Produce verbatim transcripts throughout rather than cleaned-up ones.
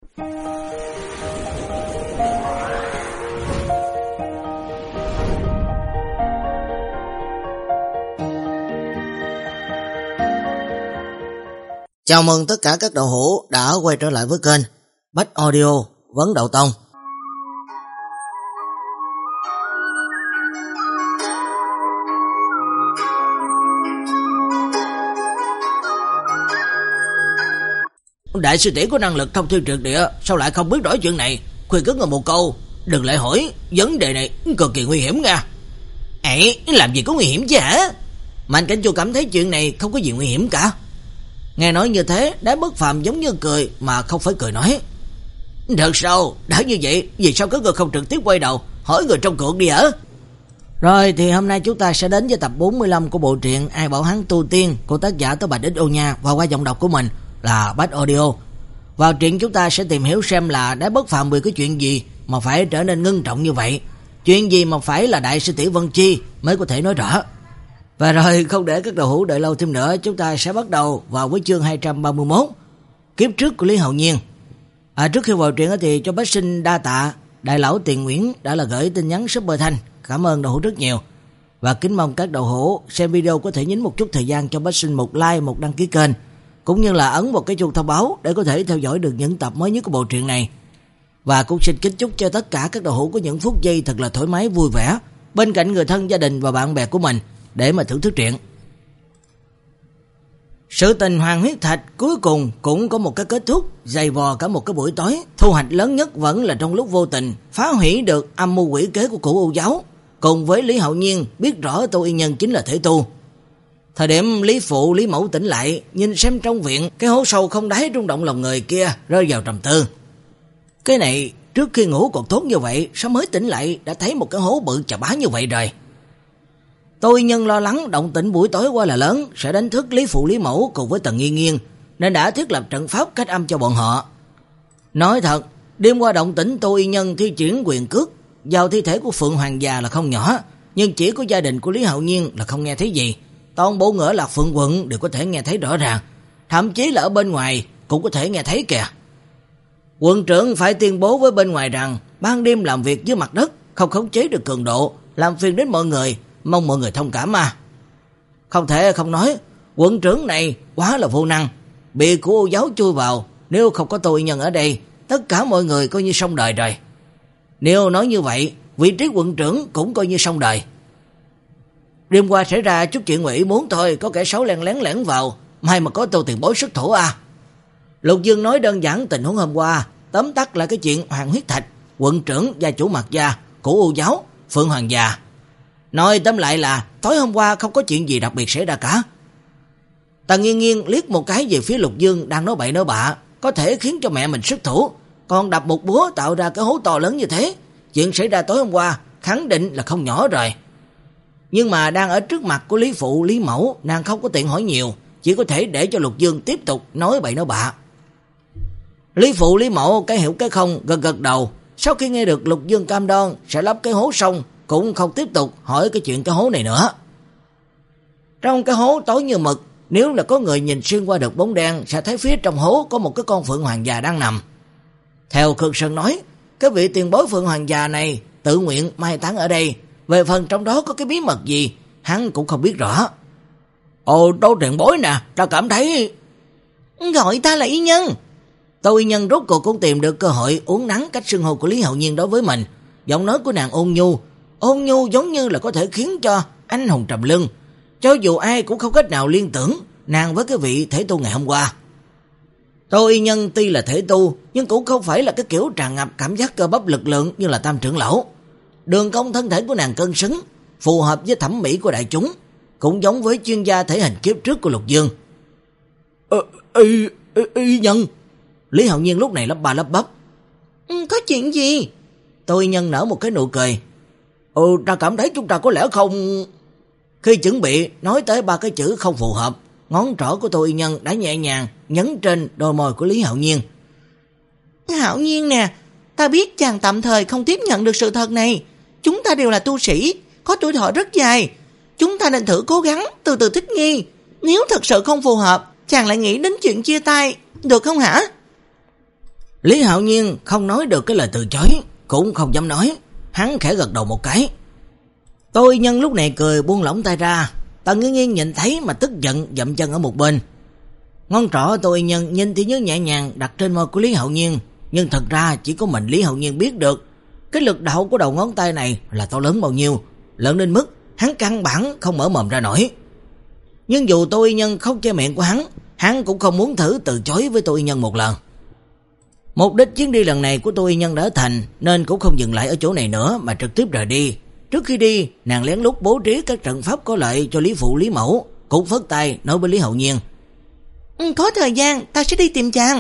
Chào mừng tất cả các đạo hữu đã quay trở lại với kênh Bách Audio Vấn Đạo Tông. Đại sư tỷ có năng lực thông thiên triệt địa, sao lại không biết rõ chuyện này? Khuyên cất ngồi một câu, đừng lại hỏi, vấn đề này cực kỳ nguy hiểm nha. Ấy, làm gì có nguy hiểm chứ hả? Mạnh Cảnh Chu cảm thấy chuyện này không có gì nguy hiểm cả. Nghe nói như thế, Đái Bất Phàm giống như cười mà không phải cười nói. Thật sao? Đã như vậy, vì sao các người không trực tiếp quay đầu hỏi người trong cuộc đi hả? Rồi thì hôm nay chúng ta sẽ đến với tập bốn mươi lăm của bộ truyện Ai Bảo Hắn Tu Tiên của tác giả Tố Bạch Ích Ô Nha và qua giọng đọc của mình là Bách Audio. Vào truyện chúng ta sẽ tìm hiểu xem là Đái Bất Phàm vì cái chuyện gì mà phải trở nên ngưng trọng như vậy. Chuyện gì mà phải là đại sư tỷ Vân Chi mới có thể nói rõ. Và rồi không để các đầu hữu đợi lâu thêm nữa, chúng ta sẽ bắt đầu vào với chương hai trăm ba mươi mốt, kiếp trước của Lý Hạo Nhiên. À, trước khi vào truyện thì cho bác sinh đa tạ đại lão Tiền Nguyễn đã là gửi tin nhắn Super Thanh, cảm ơn đầu hữu rất nhiều. Và kính mong các đầu hữu xem video có thể nhấn một chút thời gian cho bác sinh một like, một đăng ký kênh, cũng như là ấn một cái chuông thông báo để có thể theo dõi được những tập mới nhất của bộ truyện này. Và cũng xin kính chúc cho tất cả các đầu hữu có những phút giây thật là thoải mái vui vẻ bên cạnh người thân, gia đình và bạn bè của mình để mà thưởng thức truyện. Sự tình Hoàng Huyết Thạch cuối cùng cũng có một cái kết thúc dày vò cả một cái buổi tối. Thu hoạch lớn nhất vẫn là trong lúc vô tình phá hủy được âm mưu quỷ kế của Cửu U giáo, cùng với Lý Hạo Nhiên biết rõ Tô Y Nhân chính là thể tu. Thời điểm Lý Phụ, Lý Mẫu tỉnh lại, nhìn xem trong viện cái hố sâu không đáy rung động lòng người kia, rơi vào trầm tư. Cái này trước khi ngủ còn tốt như vậy, sao mới tỉnh lại đã thấy một cái hố bự chà bá như vậy rồi? Tô Y Nhân lo lắng động tĩnh buổi tối qua là lớn sẽ đánh thức Lý Phụ, Lý Mẫu cùng với Tần Nghiên Nghiên, nên đã thiết lập trận pháp cách âm cho bọn họ. Nói thật, đêm qua động tĩnh Tô Y Nhân thi triển quyền cước vào thi thể của Phượng Hoàng già là không nhỏ, nhưng chỉ có gia đình của Lý Hạo Nhiên là không nghe thấy gì. Toàn bộ ngỡ Lạc Phượng quận đều có thể nghe thấy rõ ràng, thậm chí là ở bên ngoài cũng có thể nghe thấy kìa. Quận trưởng phải tuyên bố với bên ngoài rằng ban đêm làm việc dưới mặt đất không khống chế được cường độ, làm phiền đến mọi người, mong mọi người thông cảm mà. Không thể không nói, quận trưởng này quá là vô năng, bị của Ô giáo chui vào, nếu không có Tô Y Nhân ở đây, tất cả mọi người coi như xong đời rồi. Nếu nói như vậy, vị trí quận trưởng cũng coi như xong đời. Đêm qua xảy ra chút chuyện ngoài ý muốn thôi, có kẻ xấu lén lén lẻn vào, may mà có Tô Tiền Bối xuất thủ à. Lục Dương nói đơn giản tình huống hôm qua, tóm tắt là cái chuyện Hoàng Huyết Thạch, quận trưởng, gia chủ Mạc gia, của U giáo, Phượng Hoàng già. Nói tóm lại là tối hôm qua không có chuyện gì đặc biệt xảy ra cả. Tần Nghiên Nghiên liếc một cái về phía Lục Dương đang nói bậy nói bạ, có thể khiến cho mẹ mình xuất thủ, còn đập một búa tạo ra cái hố to lớn như thế. Chuyện xảy ra tối hôm qua khẳng định là không nhỏ rồi. Nhưng mà đang ở trước mặt của Lý Phụ, Lý Mẫu, nàng không có tiện hỏi nhiều, chỉ có thể để cho Lục Dương tiếp tục nói bậy nói bạ. Lý Phụ, Lý Mẫu cái hiểu cái không, gật gật đầu. Sau khi nghe được Lục Dương cam đoan sẽ lấp cái hố xong, cũng không tiếp tục hỏi cái chuyện cái hố này nữa. Trong cái hố tối như mực, nếu là có người nhìn xuyên qua được bóng đen sẽ thấy phía trong hố có một cái con Phượng Hoàng già đang nằm. Theo Khương Sơn nói, cái vị tiền bối Phượng Hoàng già này tự nguyện mai táng ở đây. Về phần trong đó có cái bí mật gì, hắn cũng không biết rõ. Ồ, Tô tiền bối nè, ta cảm thấy... Gọi ta là Y Nhân. Tô Y Nhân rốt cuộc cũng tìm được cơ hội uốn nắn cách xưng hô của Lý Hạo Nhiên đối với mình. Giọng nói của nàng ôn nhu, ôn nhu giống như là có thể khiến cho anh hùng trầm lưng. Cho dù ai cũng không cách nào liên tưởng nàng với cái vị thể tu ngày hôm qua. Tô Y Nhân tuy là thể tu, nhưng cũng không phải là cái kiểu tràn ngập cảm giác cơ bắp lực lượng như là Tam trưởng lão. Đường cong thân thể của nàng cân xứng, phù hợp với thẩm mỹ của đại chúng, cũng giống với chuyên gia thể hình kiếp trước của Lục Dương. Ờ, y, y, y Nhân. Lý Hạo Nhiên lúc này lắp ba lắp bắp. Ừ, có chuyện gì? Tô Y Nhân nở một cái nụ cười. Ừ, ta cảm thấy chúng ta có lẽ không... Khi chuẩn bị nói tới ba cái chữ không phù hợp, ngón trỏ của Tô Y Nhân đã nhẹ nhàng nhấn trên đôi môi của Lý Hạo Nhiên. Hạo Nhiên nè, ta biết chàng tạm thời không tiếp nhận được sự thật này. Chúng ta đều là tu sĩ, có tuổi thọ rất dài. Chúng ta nên thử cố gắng, từ từ thích nghi. Nếu thật sự không phù hợp, chàng lại nghĩ đến chuyện chia tay, được không hả? Lý Hạo Nhiên không nói được cái lời từ chối, cũng không dám nói, hắn khẽ gật đầu một cái. Tô Y Nhân lúc này cười buông lỏng tay ra, Tần Nghiên Nghiên nhìn thấy mà tức giận dậm chân ở một bên. Ngón trỏ Tô Y Nhân nhìn thì nhớ nhẹ nhàng đặt trên môi của Lý Hạo Nhiên, nhưng thật ra chỉ có mình Lý Hạo Nhiên biết được cái lực đạo của đầu ngón tay này là to lớn bao nhiêu, lớn đến mức hắn căn bản không mở mồm ra nổi. Nhưng dù Tô Y Nhân không che miệng của hắn, hắn cũng không muốn thử từ chối với Tô Y Nhân một lần. Mục đích chuyến đi lần này của Tô Y Nhân đã thành, nên cũng không dừng lại ở chỗ này nữa mà trực tiếp rời đi. Trước khi đi, nàng lén lút bố trí các trận pháp có lợi cho Lý Phụ Lý Mẫu, cũng phất tay nói với Lý Hạo Nhiên. Ừ, có thời gian ta sẽ đi tìm chàng.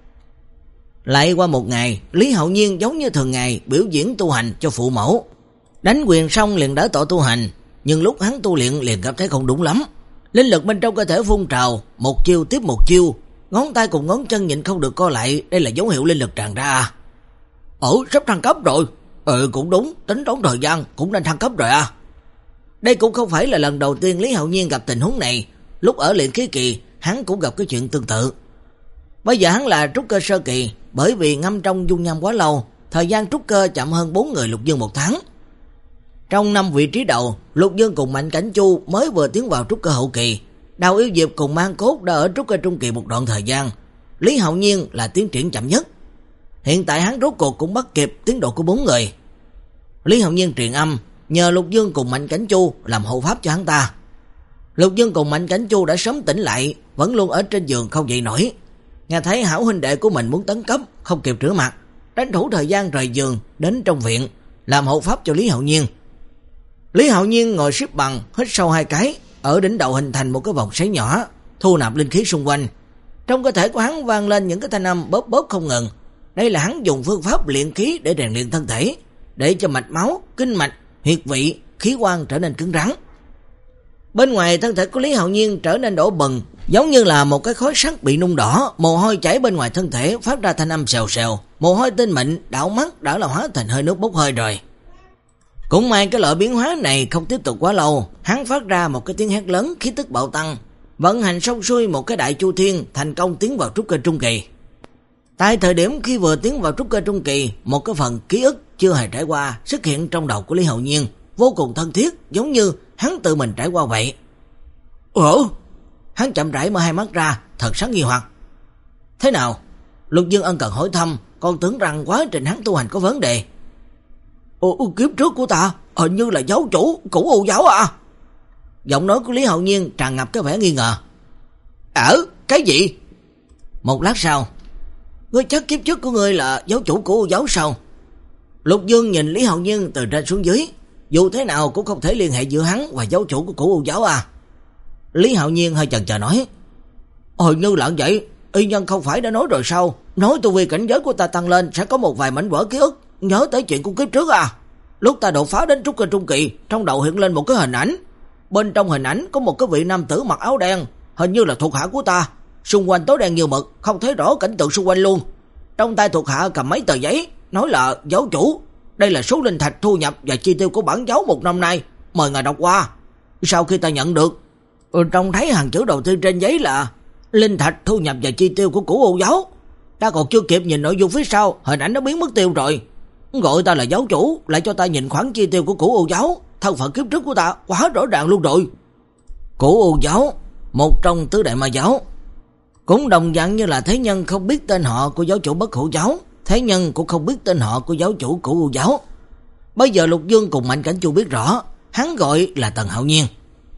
Lại qua một ngày, Lý Hạo Nhiên giống như thường ngày biểu diễn tu hành cho phụ mẫu. Đánh quyền xong liền đỡ tọa tu hành, nhưng lúc hắn tu luyện liền cảm thấy không đúng lắm. Linh lực bên trong cơ thể phun trào, một chiêu tiếp một chiêu, ngón tay cùng ngón chân nhịn không được co lại, đây là dấu hiệu linh lực tràn ra. Ồ, sắp thăng cấp rồi. Ừ, cũng đúng, tính toán thời gian cũng nên thăng cấp rồi à. Đây cũng không phải là lần đầu tiên Lý Hạo Nhiên gặp tình huống này, lúc ở luyện khí kỳ, hắn cũng gặp cái chuyện tương tự. Bây giờ hắn là trúc cơ sơ kỳ, bởi vì ngâm trong dung nham quá lâu, thời gian trúc cơ chậm hơn bốn người Lục Dương một tháng. Trong năm vị trí đầu, Lục Dương cùng Mạnh Cảnh Chu mới vừa tiến vào trúc cơ hậu kỳ, Đào Yêu Diệp cùng Mang Cốt đã ở trúc cơ trung kỳ một đoạn thời gian, Lý Hạo Nhiên là tiến triển chậm nhất. Hiện tại hắn rốt cuộc cũng bắt kịp tiến độ của bốn người. Lý Hạo Nhiên truyền âm, nhờ Lục Dương cùng Mạnh Cảnh Chu làm hộ pháp cho hắn ta. Lục Dương cùng Mạnh Cảnh Chu đã sớm tỉnh lại, vẫn luôn ở trên giường không dậy nổi. Nghe thấy hảo huynh đệ của mình muốn tấn cấp, không kịp rửa mặt, tranh thủ thời gian rời giường đến trong viện làm hộ pháp cho Lý Hạo Nhiên. Lý Hạo Nhiên ngồi xếp bằng, hít sâu hai cái, ở đỉnh đầu hình thành một cái vòng xoáy nhỏ, thu nạp linh khí xung quanh. Trong cơ thể của hắn vang lên những cái thanh âm bóp bóp không ngừng. Đây là hắn dùng phương pháp luyện khí để rèn luyện thân thể, để cho mạch máu, kinh mạch, huyệt vị, khí quan trở nên cứng rắn. Bên ngoài thân thể của Lý Hạo Nhiên trở nên đỏ bừng, giống như là một cái khối sắt bị nung đỏ, mồ hôi chảy bên ngoài thân thể phát ra thanh âm xèo xèo, mồ hôi tinh mịn đảo mắt đã là hóa thành hơi nước bốc hơi rồi. Cũng may cái loại biến hóa này không tiếp tục quá lâu, hắn phát ra một cái tiếng hét lớn, khí tức bạo tăng, vận hành xong xuôi một cái đại chu thiên, thành công tiến vào trúc cơ trung kỳ. Tại thời điểm khi vừa tiến vào trúc cơ trung kỳ, một cái phần ký ức chưa hề trải qua xuất hiện trong đầu của Lý Hạo Nhiên, vô cùng thân thiết, giống như hắn tự mình trải qua vậy. Ủa? Hắn chậm rãi mở hai mắt ra, thật sáng nghi hoặc. Thế nào? Lục Dương ân cần hỏi thăm, còn tưởng rằng quá trình hắn tu hành có vấn đề. Ủa, kiếp trước của ta hình như là giáo chủ cũ U giáo à? Giọng nói của Lý Hạo Nhiên tràn ngập cái vẻ nghi ngờ. Ở cái gì? Một lát sau, ngươi chắc kiếp trước của ngươi là giáo chủ của U giáo sao? Lục Dương nhìn Lý Hạo Nhiên từ trên xuống dưới, dù thế nào cũng không thể liên hệ giữa hắn và giáo chủ của cũ U giáo à. Lý Hạo Nhiên hơi chần chờ nói. Hồi như là vậy, y nhân không phải đã nói rồi sao? Nói tu vi cảnh giới của ta tăng lên sẽ có một vài mảnh vỡ ký ức, nhớ tới chuyện của kiếp trước à. Lúc ta đột phá đến trúc cơ trung kỳ, trong đầu hiện lên một cái hình ảnh. Bên trong hình ảnh có một cái vị nam tử mặc áo đen, hình như là thuộc hạ của ta. Xung quanh tối đen như mực, không thấy rõ cảnh tượng xung quanh luôn. Trong tay thuộc hạ cầm mấy tờ giấy, nói là giáo chủ, đây là số linh thạch thu nhập và chi tiêu của bản giáo một năm nay, mời ngài đọc qua. Sau khi ta nhận được, trông thấy hàng chữ đầu tiên trên giấy là linh thạch thu nhập và chi tiêu của cũ U giáo. Ta còn chưa kịp nhìn nội dung phía sau, hình ảnh nó biến mất tiêu rồi. Gọi ta là giáo chủ, lại cho ta nhìn khoản chi tiêu của cũ U giáo, thân phận kiếp trước của ta quá rõ ràng luôn rồi. Cũ U giáo, một trong tứ đại ma giáo, cũng đồng dạng như là thế nhân không biết tên họ của giáo chủ Bất Hủ giáo, thế nhân cũng không biết tên họ của giáo chủ cũ U giáo. Bây giờ Lục Dương cùng Mạnh Cảnh Chu biết rõ, hắn gọi là Tần Hạo Nhiên.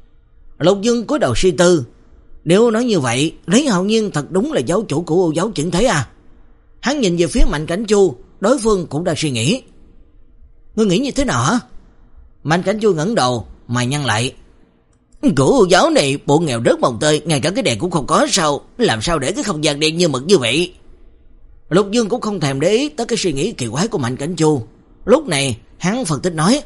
Lục Dương cúi đầu suy tư, nếu nói như vậy, Lý Hạo Nhiên thật đúng là giáo chủ của U giáo chuyển thế à? Hắn nhìn về phía Mạnh Cảnh Chu, đối phương cũng đang suy nghĩ. Ngươi nghĩ như thế nào hả? Mạnh Cảnh Chu ngẩng đầu, mày nhăn lại. Của U giáo này bộ nghèo rớt mồng tơi, ngay cả cái đèn cũng không có sao, làm sao để cái không gian đen như mực như vậy? Lục Dương cũng không thèm để ý tới cái suy nghĩ kỳ quái của Mạnh Cảnh Chu. Lúc này hắn phân tích nói,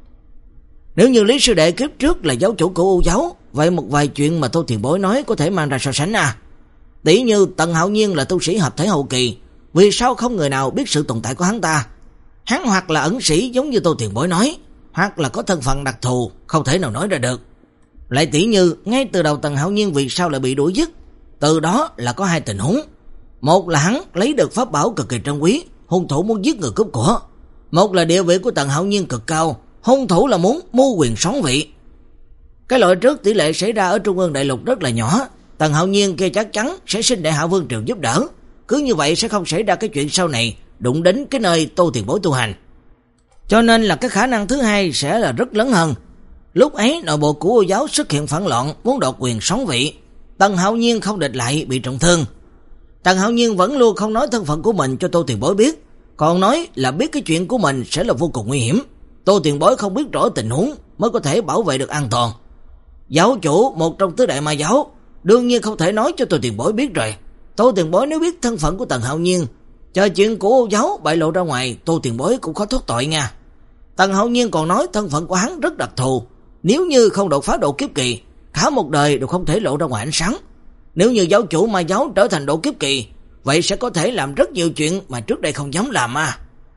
nếu như Lý sư đệ kiếp trước là giáo chủ của U giáo, vậy một vài chuyện mà Tô Tiền Bối nói có thể mang ra so sánh à. Tỷ như Tần Hạo Nhiên là tu sĩ hợp thể hậu kỳ, vì sao không người nào biết sự tồn tại của hắn ta? Hắn hoặc là ẩn sĩ giống như Tô Tiền Bối nói, hoặc là có thân phận đặc thù, không thể nào nói ra được. Lại tỷ như ngay từ đầu Tần Hạo Nhiên vì sao lại bị đuổi dứt, từ đó là có hai tình huống. Một là hắn lấy được pháp bảo cực kỳ trân quý, hung thủ muốn giết người cướp của. Một là địa vị của Tần Hạo Nhiên cực cao, hung thủ là muốn mưu quyền soán vị. Cái loại trước tỷ lệ xảy ra ở Trung ương đại lục rất là nhỏ, Tần Hạo Nhiên kia chắc chắn sẽ xin Đại Hạ Vương triều giúp đỡ. Cứ như vậy sẽ không xảy ra cái chuyện sau này đụng đến cái nơi Tô Tiền Bối tu hành. Cho nên là cái khả năng thứ hai sẽ là rất lớn hơn. Lúc ấy nội bộ của Ô giáo xuất hiện phản loạn, muốn đoạt quyền soán vị. Tần Hạo Nhiên không địch lại, bị trọng thương. Tần Hạo Nhiên vẫn luôn không nói thân phận của mình cho Tô Tiền Bối biết, còn nói là biết cái chuyện của mình sẽ là vô cùng nguy hiểm. Tô Tiền Bối không biết rõ tình huống mới có thể bảo vệ được an toàn. Giáo chủ một trong tứ đại ma giáo đương nhiên không thể nói cho Tô Tiền Bối biết rồi. Tô Tiền Bối nếu biết thân phận của Tần Hạo Nhiên, chờ chuyện của Ô giáo bại lộ ra ngoài, Tô Tiền Bối cũng khó thoát tội nha. Tần Hạo Nhiên còn nói thân phận của hắn rất đặc thù, nếu như không đột phá độ kiếp kỳ, cả một đời đều không thể lộ ra ngoài ánh sáng. Nếu như giáo chủ ma giáo trở thành độ kiếp kỳ, vậy sẽ có thể làm rất nhiều chuyện mà trước đây không dám làm à.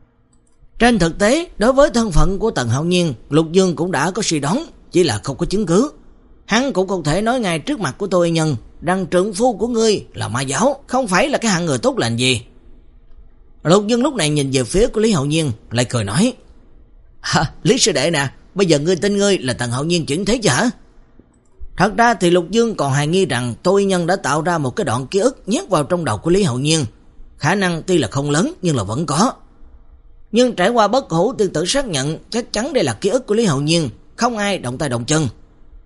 Trên thực tế, đối với thân phận của Tần Hạo Nhiên, Lục Dương cũng đã có suy đoán, chỉ là không có chứng cứ. Hắn cũng không thể nói ngay trước mặt của Tô Y Nhân rằng trượng phu của ngươi là ma giáo, không phải là cái hạng người tốt lành gì. Lục Dương lúc này nhìn về phía của Lý Hạo Nhiên, lại cười nói: "Ha, Lý sư đệ nè, bây giờ ngươi tin ngươi là Tần Hạo Nhiên chuyển thế chứ hả?" Thật ra thì Lục Dương còn hoài nghi rằng Tô Y Nhân đã tạo ra một cái đoạn ký ức nhét vào trong đầu của Lý Hạo Nhiên. Khả năng tuy là không lớn nhưng là vẫn có. Nhưng trải qua Bất Hủ tiên tử xác nhận chắc chắn đây là ký ức của Lý Hạo Nhiên, không ai động tay động chân.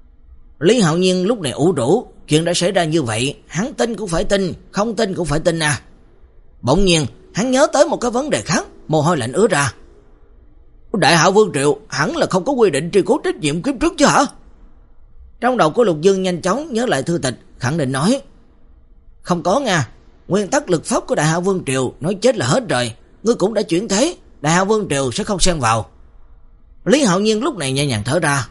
Lý Hạo Nhiên lúc này ủ rũ, chuyện đã xảy ra như vậy, hắn tin cũng phải tin, không tin cũng phải tin à. Bỗng nhiên, hắn nhớ tới một cái vấn đề khác, mồ hôi lạnh ứa ra. Đại Hạ Vương triều hẳn là không có quy định truy cứu trách nhiệm kiếp trước chứ hả? Trong đầu của Lục Dương nhanh chóng nhớ lại thư tịch, khẳng định nói: "Không có nha, nguyên tắc lực pháp của Đại Hạ Vương triều nói chết là hết rồi, ngươi cũng đã chuyển thế, Đại Hạ Vương triều sẽ không xen vào." Lý Hạo Nhiên lúc này nhẹ nhàng thở ra.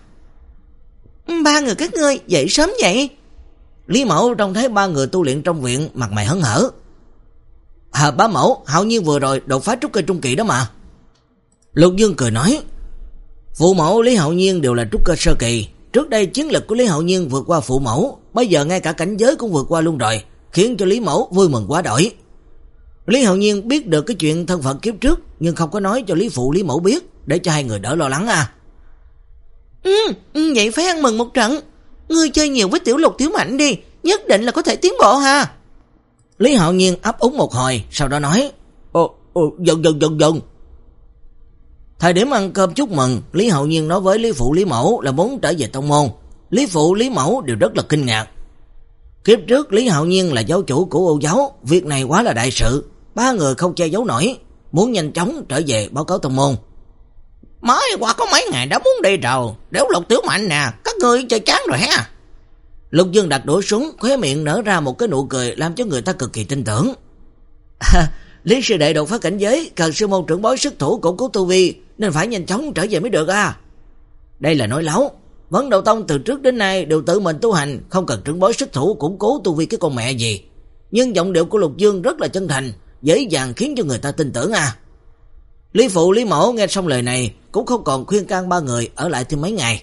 "Ba người các ngươi dậy sớm vậy?" Lý Mẫu trông thấy ba người tu luyện trong viện, mặt mày hớn hở. "À, bá mẫu, Hạo Nhiên vừa rồi đột phá trúc cơ trung kỳ đó mà." Lục Dương cười nói: "Phụ mẫu Lý Hạo Nhiên đều là trúc cơ sơ kỳ, trước đây chiến lực của Lý Hạo Nhiên vượt qua phụ mẫu, bây giờ ngay cả cảnh giới cũng vượt qua luôn rồi, khiến cho Lý Mẫu vui mừng quá đỗi." Lý Hạo Nhiên biết được cái chuyện thân phận kiếp trước, nhưng không có nói cho Lý phụ Lý Mẫu biết, để cho hai người đỡ lo lắng à. Ừ, vậy phải ăn mừng một trận. Ngươi chơi nhiều với Tiểu Lục Tiểu Mạnh đi, nhất định là có thể tiến bộ ha. Lý Hạo Nhiên ấp úng một hồi, sau đó nói: Ồ, ồ, dần dần dần dần. Thời điểm ăn cơm chúc mừng, Lý Hạo Nhiên nói với Lý phụ Lý Mẫu là muốn trở về tông môn. Lý phụ Lý Mẫu đều rất là kinh ngạc. Kiếp trước Lý Hạo Nhiên là giáo chủ của Ô giáo, việc này quá là đại sự, ba người không che giấu nổi, muốn nhanh chóng trở về báo cáo tông môn. Mới qua có mấy ngày đã muốn đi rồi, Tiểu Lục Tiểu Mạnh nè, các ngươi chơi chán rồi ha. Lục Dương đặt đũa xuống, khóe miệng nở ra một cái nụ cười làm cho người ta cực kỳ tin tưởng. À, Lý sư đệ đột phá cảnh giới, cần sư môn trưởng bối xuất thủ củng cố tu vi, nên phải nhanh chóng trở về mới được à. Đây là nói láo, Vấn Đạo Tông từ trước đến nay đều tự mình tu hành, không cần trưởng bối xuất thủ củng cố tu vi cái con mẹ gì. Nhưng giọng điệu của Lục Dương rất là chân thành, dễ dàng khiến cho người ta tin tưởng à. Lý phụ Lý Mẫu nghe xong lời này cũng không còn khuyên can ba người ở lại thêm mấy ngày.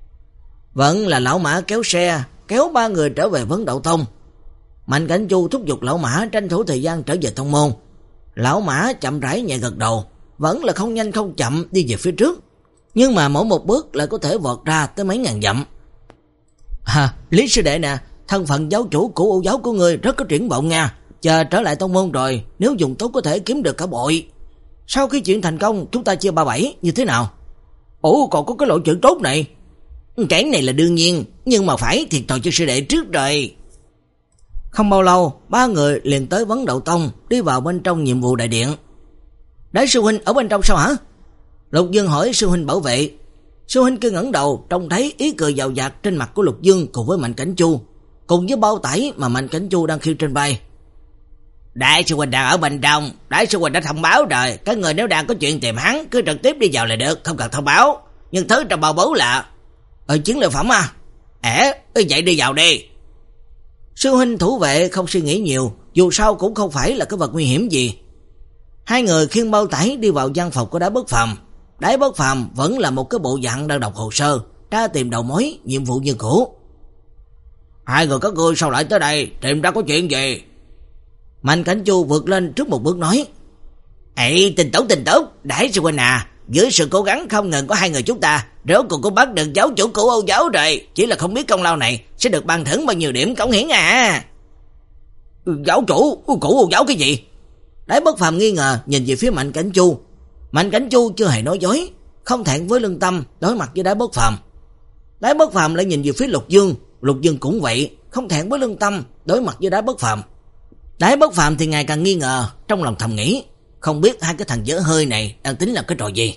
Vẫn là lão mã kéo xe, kéo ba người trở về Vấn Đạo Tông. Mạnh Cảnh Chu thúc giục lão mã tranh thủ thời gian trở về tông môn. Lão mã chậm rãi nhẹ gật đầu, vẫn là không nhanh không chậm đi về phía trước, nhưng mà mỗi một bước lại có thể vọt ra tới mấy ngàn dặm. À, Lý sư đệ nè, thân phận giáo chủ của Ô giáo của ngươi rất có triển vọng nha, chờ trở lại tông môn rồi, nếu dùng tốt có thể kiếm được cả bội. Sau khi chuyện thành công, chúng ta chia ba bảy như thế nào? Ủa, còn có cái lộ chuyện tốt này. Cái này là đương nhiên, nhưng mà phải thiệt thòi cho sư đệ trước rồi. Không bao lâu, ba người liền tới Vấn Đạo Tông, đi vào bên trong nhiệm vụ đại điện. Đại sư huynh ở bên trong sao hả? Lục Dương hỏi sư huynh bảo vệ. Sư huynh kia ngẩng đầu, trông thấy ý cười giàu dạt trên mặt của Lục Dương cùng với Mạnh Cảnh Chu, cùng với bao tải mà Mạnh Cảnh Chu đang khiêng trên vai. Đại sư huynh đang ở bên trong, đại sư huynh đã thông báo rồi, các người nếu đang có chuyện tìm hắn cứ trực tiếp đi vào là được, không cần thông báo. Nhưng thứ trong bao bố là Ờ chiến lợi phẩm à? Ế, vậy đi vào đi. Sư huynh thủ vệ không suy nghĩ nhiều, dù sao cũng không phải là cái vật nguy hiểm gì. Hai người khiêng bao tải đi vào văn phòng của Đái Bất Phàm. Đái Bất Phàm vẫn là một cái bộ dạng đang đọc hồ sơ, tra tìm đầu mối, nhiệm vụ như cũ. Hai người các ngươi sao lại tới đây, tìm ra có chuyện gì? Mạnh Cảnh Chu vượt lên trước một bước nói: "Ê, tin tốt tin tốt, Đại sư huynh à, dưới sự cố gắng không ngừng của hai người chúng ta, rốt cuộc cũng bắt được giáo chủ của Âu giáo rồi, chỉ là không biết công lao này sẽ được ban thưởng bao nhiêu điểm cống hiến à." "Giáo chủ của Âu giáo cái gì?" Đái Bất Phàm nghi ngờ nhìn về phía Mạnh Cảnh Chu. Mạnh Cảnh Chu chưa hề nói dối, không thẹn với lương tâm đối mặt với Đái Bất Phàm. Đái Bất Phàm lại nhìn về phía Lục Dương, Lục Dương cũng vậy, không thẹn với lương tâm đối mặt với Đái Bất Phàm. Đái Bất Phàm thì ngày càng nghi ngờ, trong lòng thầm nghĩ, không biết hai cái thằng dở hơi này đang tính làm cái trò gì.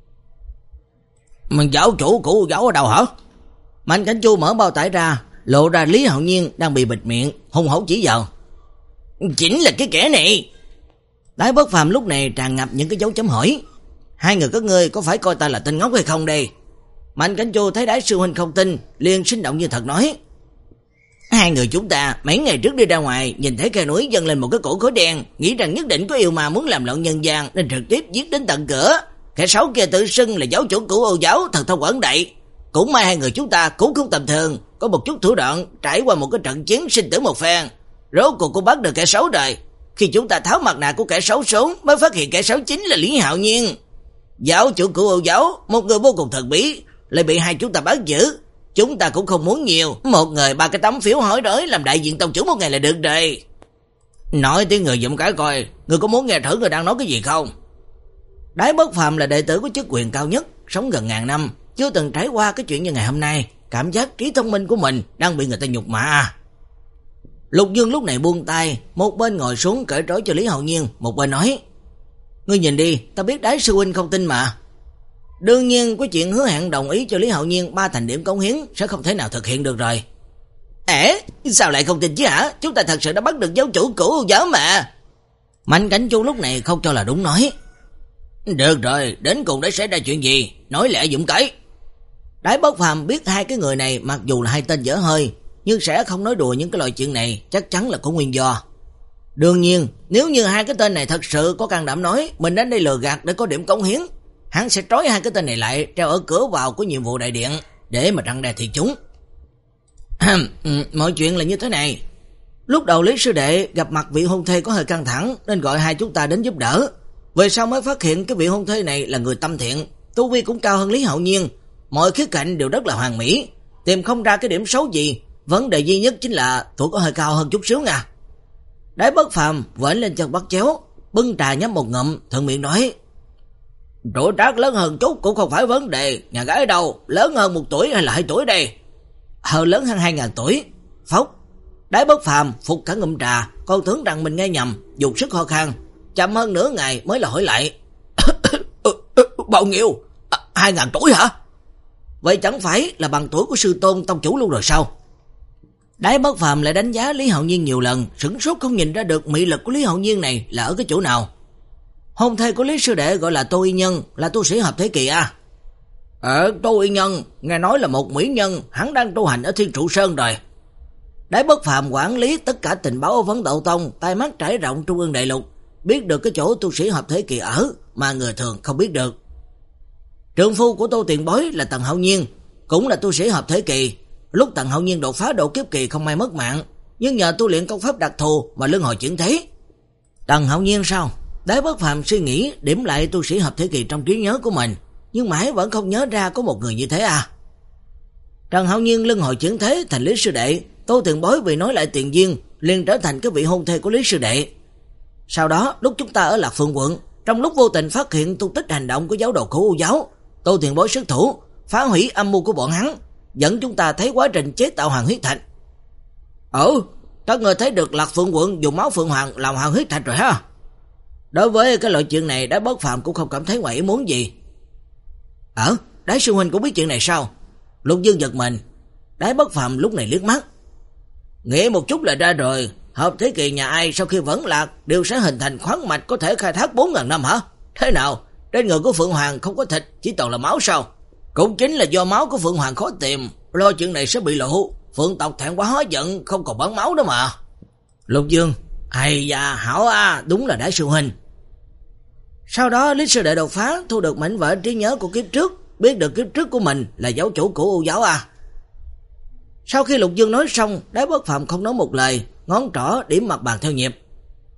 "Mình giáo chủ của giáo ở đâu hả?" Mạnh Cảnh Chu mở bao tải ra, lộ ra Lý Hạo Nhiên đang bị bịt miệng, hung hổ chỉ vào. "Chính là cái kẻ này." Đái Bất Phàm lúc này tràn ngập những cái dấu chấm hỏi. "Hai người các ngươi có phải coi ta là tên ngốc hay không đây?" Mạnh Cảnh Chu thấy Đái sư huynh không tin, liền sinh động như thật nói: "Hai người chúng ta mấy ngày trước đi ra ngoài, nhìn thấy khe núi dâng lên một cái cổ khối đen, nghĩ rằng nhất định có yêu ma muốn làm loạn nhân gian nên trực tiếp giết đến tận cửa. Kẻ xấu kia tự xưng là giáo chủ của Âu giáo, thần thông quảng đại. Cũng may hai người chúng ta cũng không tầm thường, có một chút thủ đoạn, trải qua một cái trận chiến sinh tử một phen, rốt cuộc cũng bắt được kẻ xấu rồi. Khi chúng ta tháo mặt nạ của kẻ xấu xuống, mới phát hiện kẻ xấu chính là Lý Hạo Nhiên, giáo chủ của Âu giáo, một người vô cùng thần bí, lại bị hai chúng ta bắt giữ. Chúng ta cũng không muốn nhiều, một người ba cái tấm phiếu hỏi đói làm đại diện tông chủ một ngày là được rồi. Nói tiếng người giùm cái coi, người có muốn nghe thử người đang nói cái gì không?" Đái Bất Phàm là đệ tử có chức quyền cao nhất, sống gần ngàn năm, chưa từng trải qua cái chuyện như ngày hôm nay, cảm giác trí thông minh của mình đang bị người ta nhục mạ. Lục Dương lúc này buông tay, một bên ngồi xuống cởi trói cho Lý Hạo Nhiên, một bên nói: "Ngươi nhìn đi, ta biết Đái sư huynh không tin mà." Đương nhiên có chuyện hứa hẹn đồng ý cho Lý Hạo Nhiên ba thành điểm cống hiến sẽ không thể nào thực hiện được rồi. "Ế, sao lại không tin chứ hả? Chúng ta thật sự đã bắt được giáo chủ của Âu giáo mà." Mạnh Cảnh Chu lúc này không cho là đúng nói: "Được rồi, đến cùng đã xảy ra chuyện gì, nói lẽ dũng cái." Đái Bất Phàm biết hai cái người này mặc dù là hai tên dở hơi, nhưng sẽ không nói đùa những cái loại chuyện này, chắc chắn là có nguyên do. Đương nhiên, nếu như hai cái tên này thật sự có can đảm nói mình đến đây lừa gạt để có điểm cống hiến, hắn sẽ trói hai cái tên này lại, treo ở cửa vào của nhiệm vụ đại điện để mà răn đe thị chúng. Mọi chuyện là như thế này. Lúc đầu Lý sư đệ gặp mặt vị hôn thê có hơi căng thẳng nên gọi hai chúng ta đến giúp đỡ. Về sau mới phát hiện cái vị hôn thê này là người tâm thiện, tu vi cũng cao hơn Lý Hạo Nhiên, mọi khía cạnh đều rất là hoàn mỹ, tìm không ra cái điểm xấu gì, vấn đề duy nhất chính là tuổi có hơi cao hơn chút xíu nha. Đái Bất Phàm vểnh lên chân bắt chéo, bưng trà nhấp một ngụm, thuận miệng nói: "Tuổi tác lớn hơn chút cũng không phải vấn đề, nhà gái đâu, lớn hơn một tuổi hay là hai tuổi đây?" "Hơn lớn hơn hai ngàn tuổi." Phốc. Đái Bất Phàm phục cả ngụm trà, còn tưởng rằng mình nghe nhầm, dùng sức ho khan, chậm hơn nửa ngày mới là hỏi lại: "Bao nhiêu? À, hai ngàn tuổi hả?" "Vậy chẳng phải là bằng tuổi của sư tôn tông chủ luôn rồi sao?" Đái Bất Phàm lại đánh giá Lý Hạo Nhiên nhiều lần, sửng sốt không nhìn ra được mị lực của Lý Hạo Nhiên này là ở cái chỗ nào. Hôn thê của Lý sư đệ gọi là Tô Y Nhân, là tu sĩ hợp thế kỳ à? Ờ, Tô Y Nhân, nghe nói là một mỹ nhân, hắn đang tu hành ở Thiên Trụ Sơn rồi. Đái Bất Phàm quản lý tất cả tình báo ở Vấn Đậu Tông, tai mắt trải rộng trung ương đại lục, biết được cái chỗ tu sĩ hợp thế kỳ ở mà người thường không biết được. Trượng phu của Tô Tiền Bối là Tần Hạo Nhiên, cũng là tu sĩ hợp thế kỳ. Lúc Tần Hạo Nhiên đột phá độ kiếp kỳ không may mất mạng, nhưng nhờ tu luyện công pháp đặc thù mà luân hồi chuyển thế. Tần Hạo Nhiên sao? Đái Bất Phàm suy nghĩ điểm lại tu sĩ hợp thế kỳ trong trí nhớ của mình, nhưng mãi vẫn không nhớ ra có một người như thế à. Tần Hạo Nhiên luân hồi chuyển thế thành Lý sư đệ, Tô Tiền Bối vì nói lại tiền duyên liền trở thành cái vị hôn thê của Lý sư đệ. Sau đó lúc chúng ta ở Lạc Phượng quận, trong lúc vô tình phát hiện tung tích hành động của giáo đồ của Âu giáo, Tô Tiền Bối xuất thủ phá hủy âm mưu của bọn hắn, dẫn chúng ta thấy quá trình chế tạo hoàng huyết thạch. Ừ, các người thấy được Lạc Phượng quận dùng máu Phượng Hoàng làm hoàng huyết thạch rồi ha. Đối với cái loại chuyện này, Đái Bất Phàm cũng không cảm thấy ngoài ý muốn gì. Ờ, Đái sư huynh cũng biết chuyện này sao? Lục Dương giật mình. Đái Bất Phàm lúc này liếc mắt. Nghĩ một chút là ra rồi, hợp thế kỳ nhà ai sau khi vẫn lạc đều sẽ hình thành khoáng mạch có thể khai thác bốn ngàn năm hả? Thế nào? Trên người của Phượng Hoàng không có thịt, chỉ toàn là máu sao? Cũng chính là do máu của Phượng Hoàng khó tìm, lo chuyện này sẽ bị lộ, Phượng tộc thẹn quá hóa giận không còn bán máu đó mà. Lục Dương, hay da, hảo a, đúng là Đái sư huynh. Sau đó Lý sư đệ đột phá, thu được mảnh vỡ trí nhớ của kiếp trước, biết được kiếp trước của mình là giáo chủ của Âu giáo a. Sau khi Lục Dương nói xong, Đái Bất Phàm không nói một lời, ngón trỏ điểm mặt bàn theo nhịp.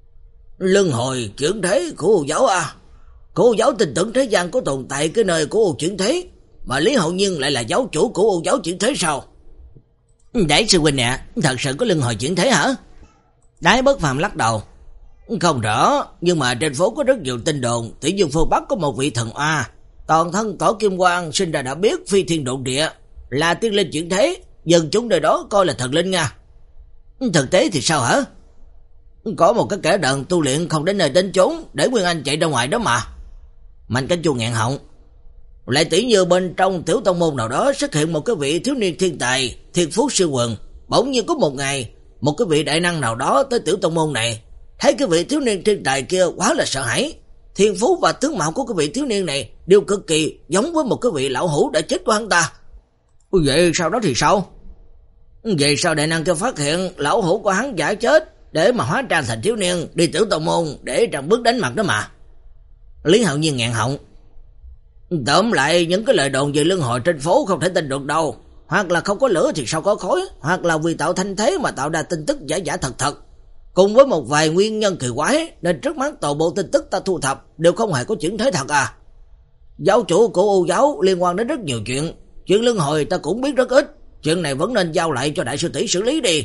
Luân hồi chuyển thế của Âu giáo à? Của Âu giáo tin tưởng thế gian có tồn tại cái nơi của Âu chuyển thế, mà Lý Hậu Nhiên lại là giáo chủ của Âu giáo chuyển thế sao? Đại sư huynh nè, thật sự có luân hồi chuyển thế hả? Đái Bất Phàm lắc đầu. Không rõ, nhưng mà trên phố có rất nhiều tin đồn Tỷ Dương phương Bắc có một vị thần oa, toàn thân tỏ kim quang, sinh ra đã biết phi thiên độn địa, là tiên linh chuyển thế, dân chúng nơi đó coi là thần linh nha. Thực tế thì sao hả? Có một cái kẻ đần tu luyện không đến nơi đến chốn để Nguyên Anh chạy ra ngoài đó mà. Mạnh Cảnh Chu nghẹn họng. Lại tỷ như bên trong tiểu tông môn nào đó xuất hiện một cái vị thiếu niên thiên tài, thiên phú siêu quần, bỗng nhiên có một ngày, một cái vị đại năng nào đó tới tiểu tông môn này, thấy cái vị thiếu niên thiên tài kia quá là sợ hãi. Thiên phú và tướng mạo của cái vị thiếu niên này đều cực kỳ giống với một cái vị lão hủ đã chết của hắn ta. Vậy sau đó thì sao? Vậy sao đại năng kia phát hiện lão hủ của hắn giả chết để mà hóa trang thành thiếu niên đi tiểu tông môn để trăng bước đánh mặt đó mà. Lý Hạo Nhiên nghẹn họng. Tóm lại những cái lời đồn về luân hồi trên phố không thể tin được đâu. Hoặc là không có lửa thì sao có khói, hoặc là vì tạo thanh thế mà tạo ra tin tức giả giả thật thật. Cùng với một vài nguyên nhân kỳ quái, nên trước mắt toàn bộ tin tức ta thu thập đều không hề có chuyển thế thật à. Giáo chủ của Âu giáo liên quan đến rất nhiều chuyện, chuyện luân hồi ta cũng biết rất ít, chuyện này vẫn nên giao lại cho đại sư tỷ xử lý đi.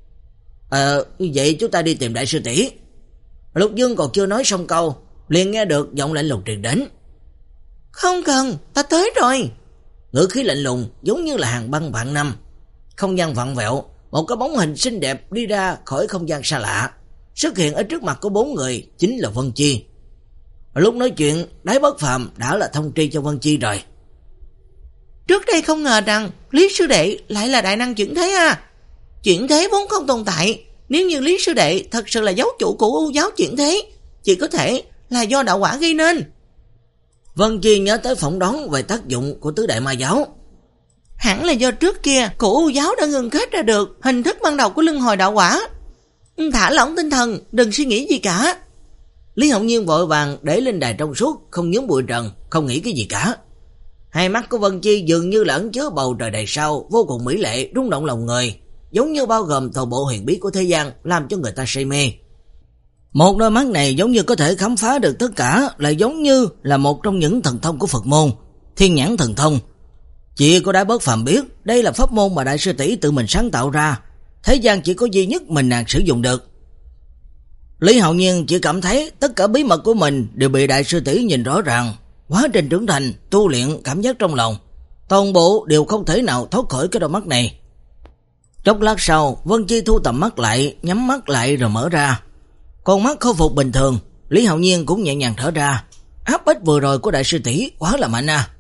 Ờ, vậy chúng ta đi tìm đại sư tỷ. Lục Dương còn chưa nói xong câu, liền nghe được giọng lạnh lùng truyền đến. Không cần, ta tới rồi. Ngữ khí lạnh lùng giống như là hàng băng vạn năm. Không gian vặn vẹo, một cái bóng hình xinh đẹp đi ra khỏi không gian xa lạ, xuất hiện ở trước mặt của bốn người, chính là Vân Chi. Lúc nói chuyện, Đái Bất Phàm đã là thông tri cho Vân Chi rồi. Trước đây không ngờ rằng Lý sư đệ lại là đại năng chuyển thế à. Chuyển thế vốn không tồn tại, nếu như Lý sư đệ thật sự là giáo chủ của Âu giáo chuyển thế, chỉ có thể là do đạo quả gây nên. Vân Chi nhớ tới phỏng đoán về tác dụng của tứ đại ma giáo. Hẳn là do trước kia cổ Âu giáo đã ngừng kết ra được hình thức ban đầu của luân hồi đạo quả. Thả lỏng tinh thần, đừng suy nghĩ gì cả. Lý Hậu Nhiên vội vàng để lên đài trong suốt, không nhúng bụi trần, không nghĩ cái gì cả. Hai mắt của Vân Chi dường như là ẩn chứa bầu trời đầy sao, vô cùng mỹ lệ, rung động lòng người, giống như bao gồm toàn bộ huyền bí của thế gian, làm cho người ta say mê. Một đôi mắt này giống như có thể khám phá được tất cả, lại giống như là một trong những thần thông của Phật môn, Thiên Nhãn thần thông. Chỉ có Đái Bất Phàm biết, đây là pháp môn mà đại sư tỷ tự mình sáng tạo ra, thế gian chỉ có duy nhất mình nàng sử dụng được. Lý Hạo Nhiên chỉ cảm thấy tất cả bí mật của mình đều bị đại sư tỷ nhìn rõ ràng, quá trình trưởng thành, tu luyện, cảm giác trong lòng, toàn bộ đều không thể nào thoát khỏi cái đôi mắt này. Chốc lát sau, Vân Chi thu tầm mắt lại, nhắm mắt lại rồi mở ra. Con mắt khôi phục bình thường, Lý Hạo Nhiên cũng nhẹ nhàng thở ra. Áp bách vừa rồi của đại sư tỷ quá là mạnh à.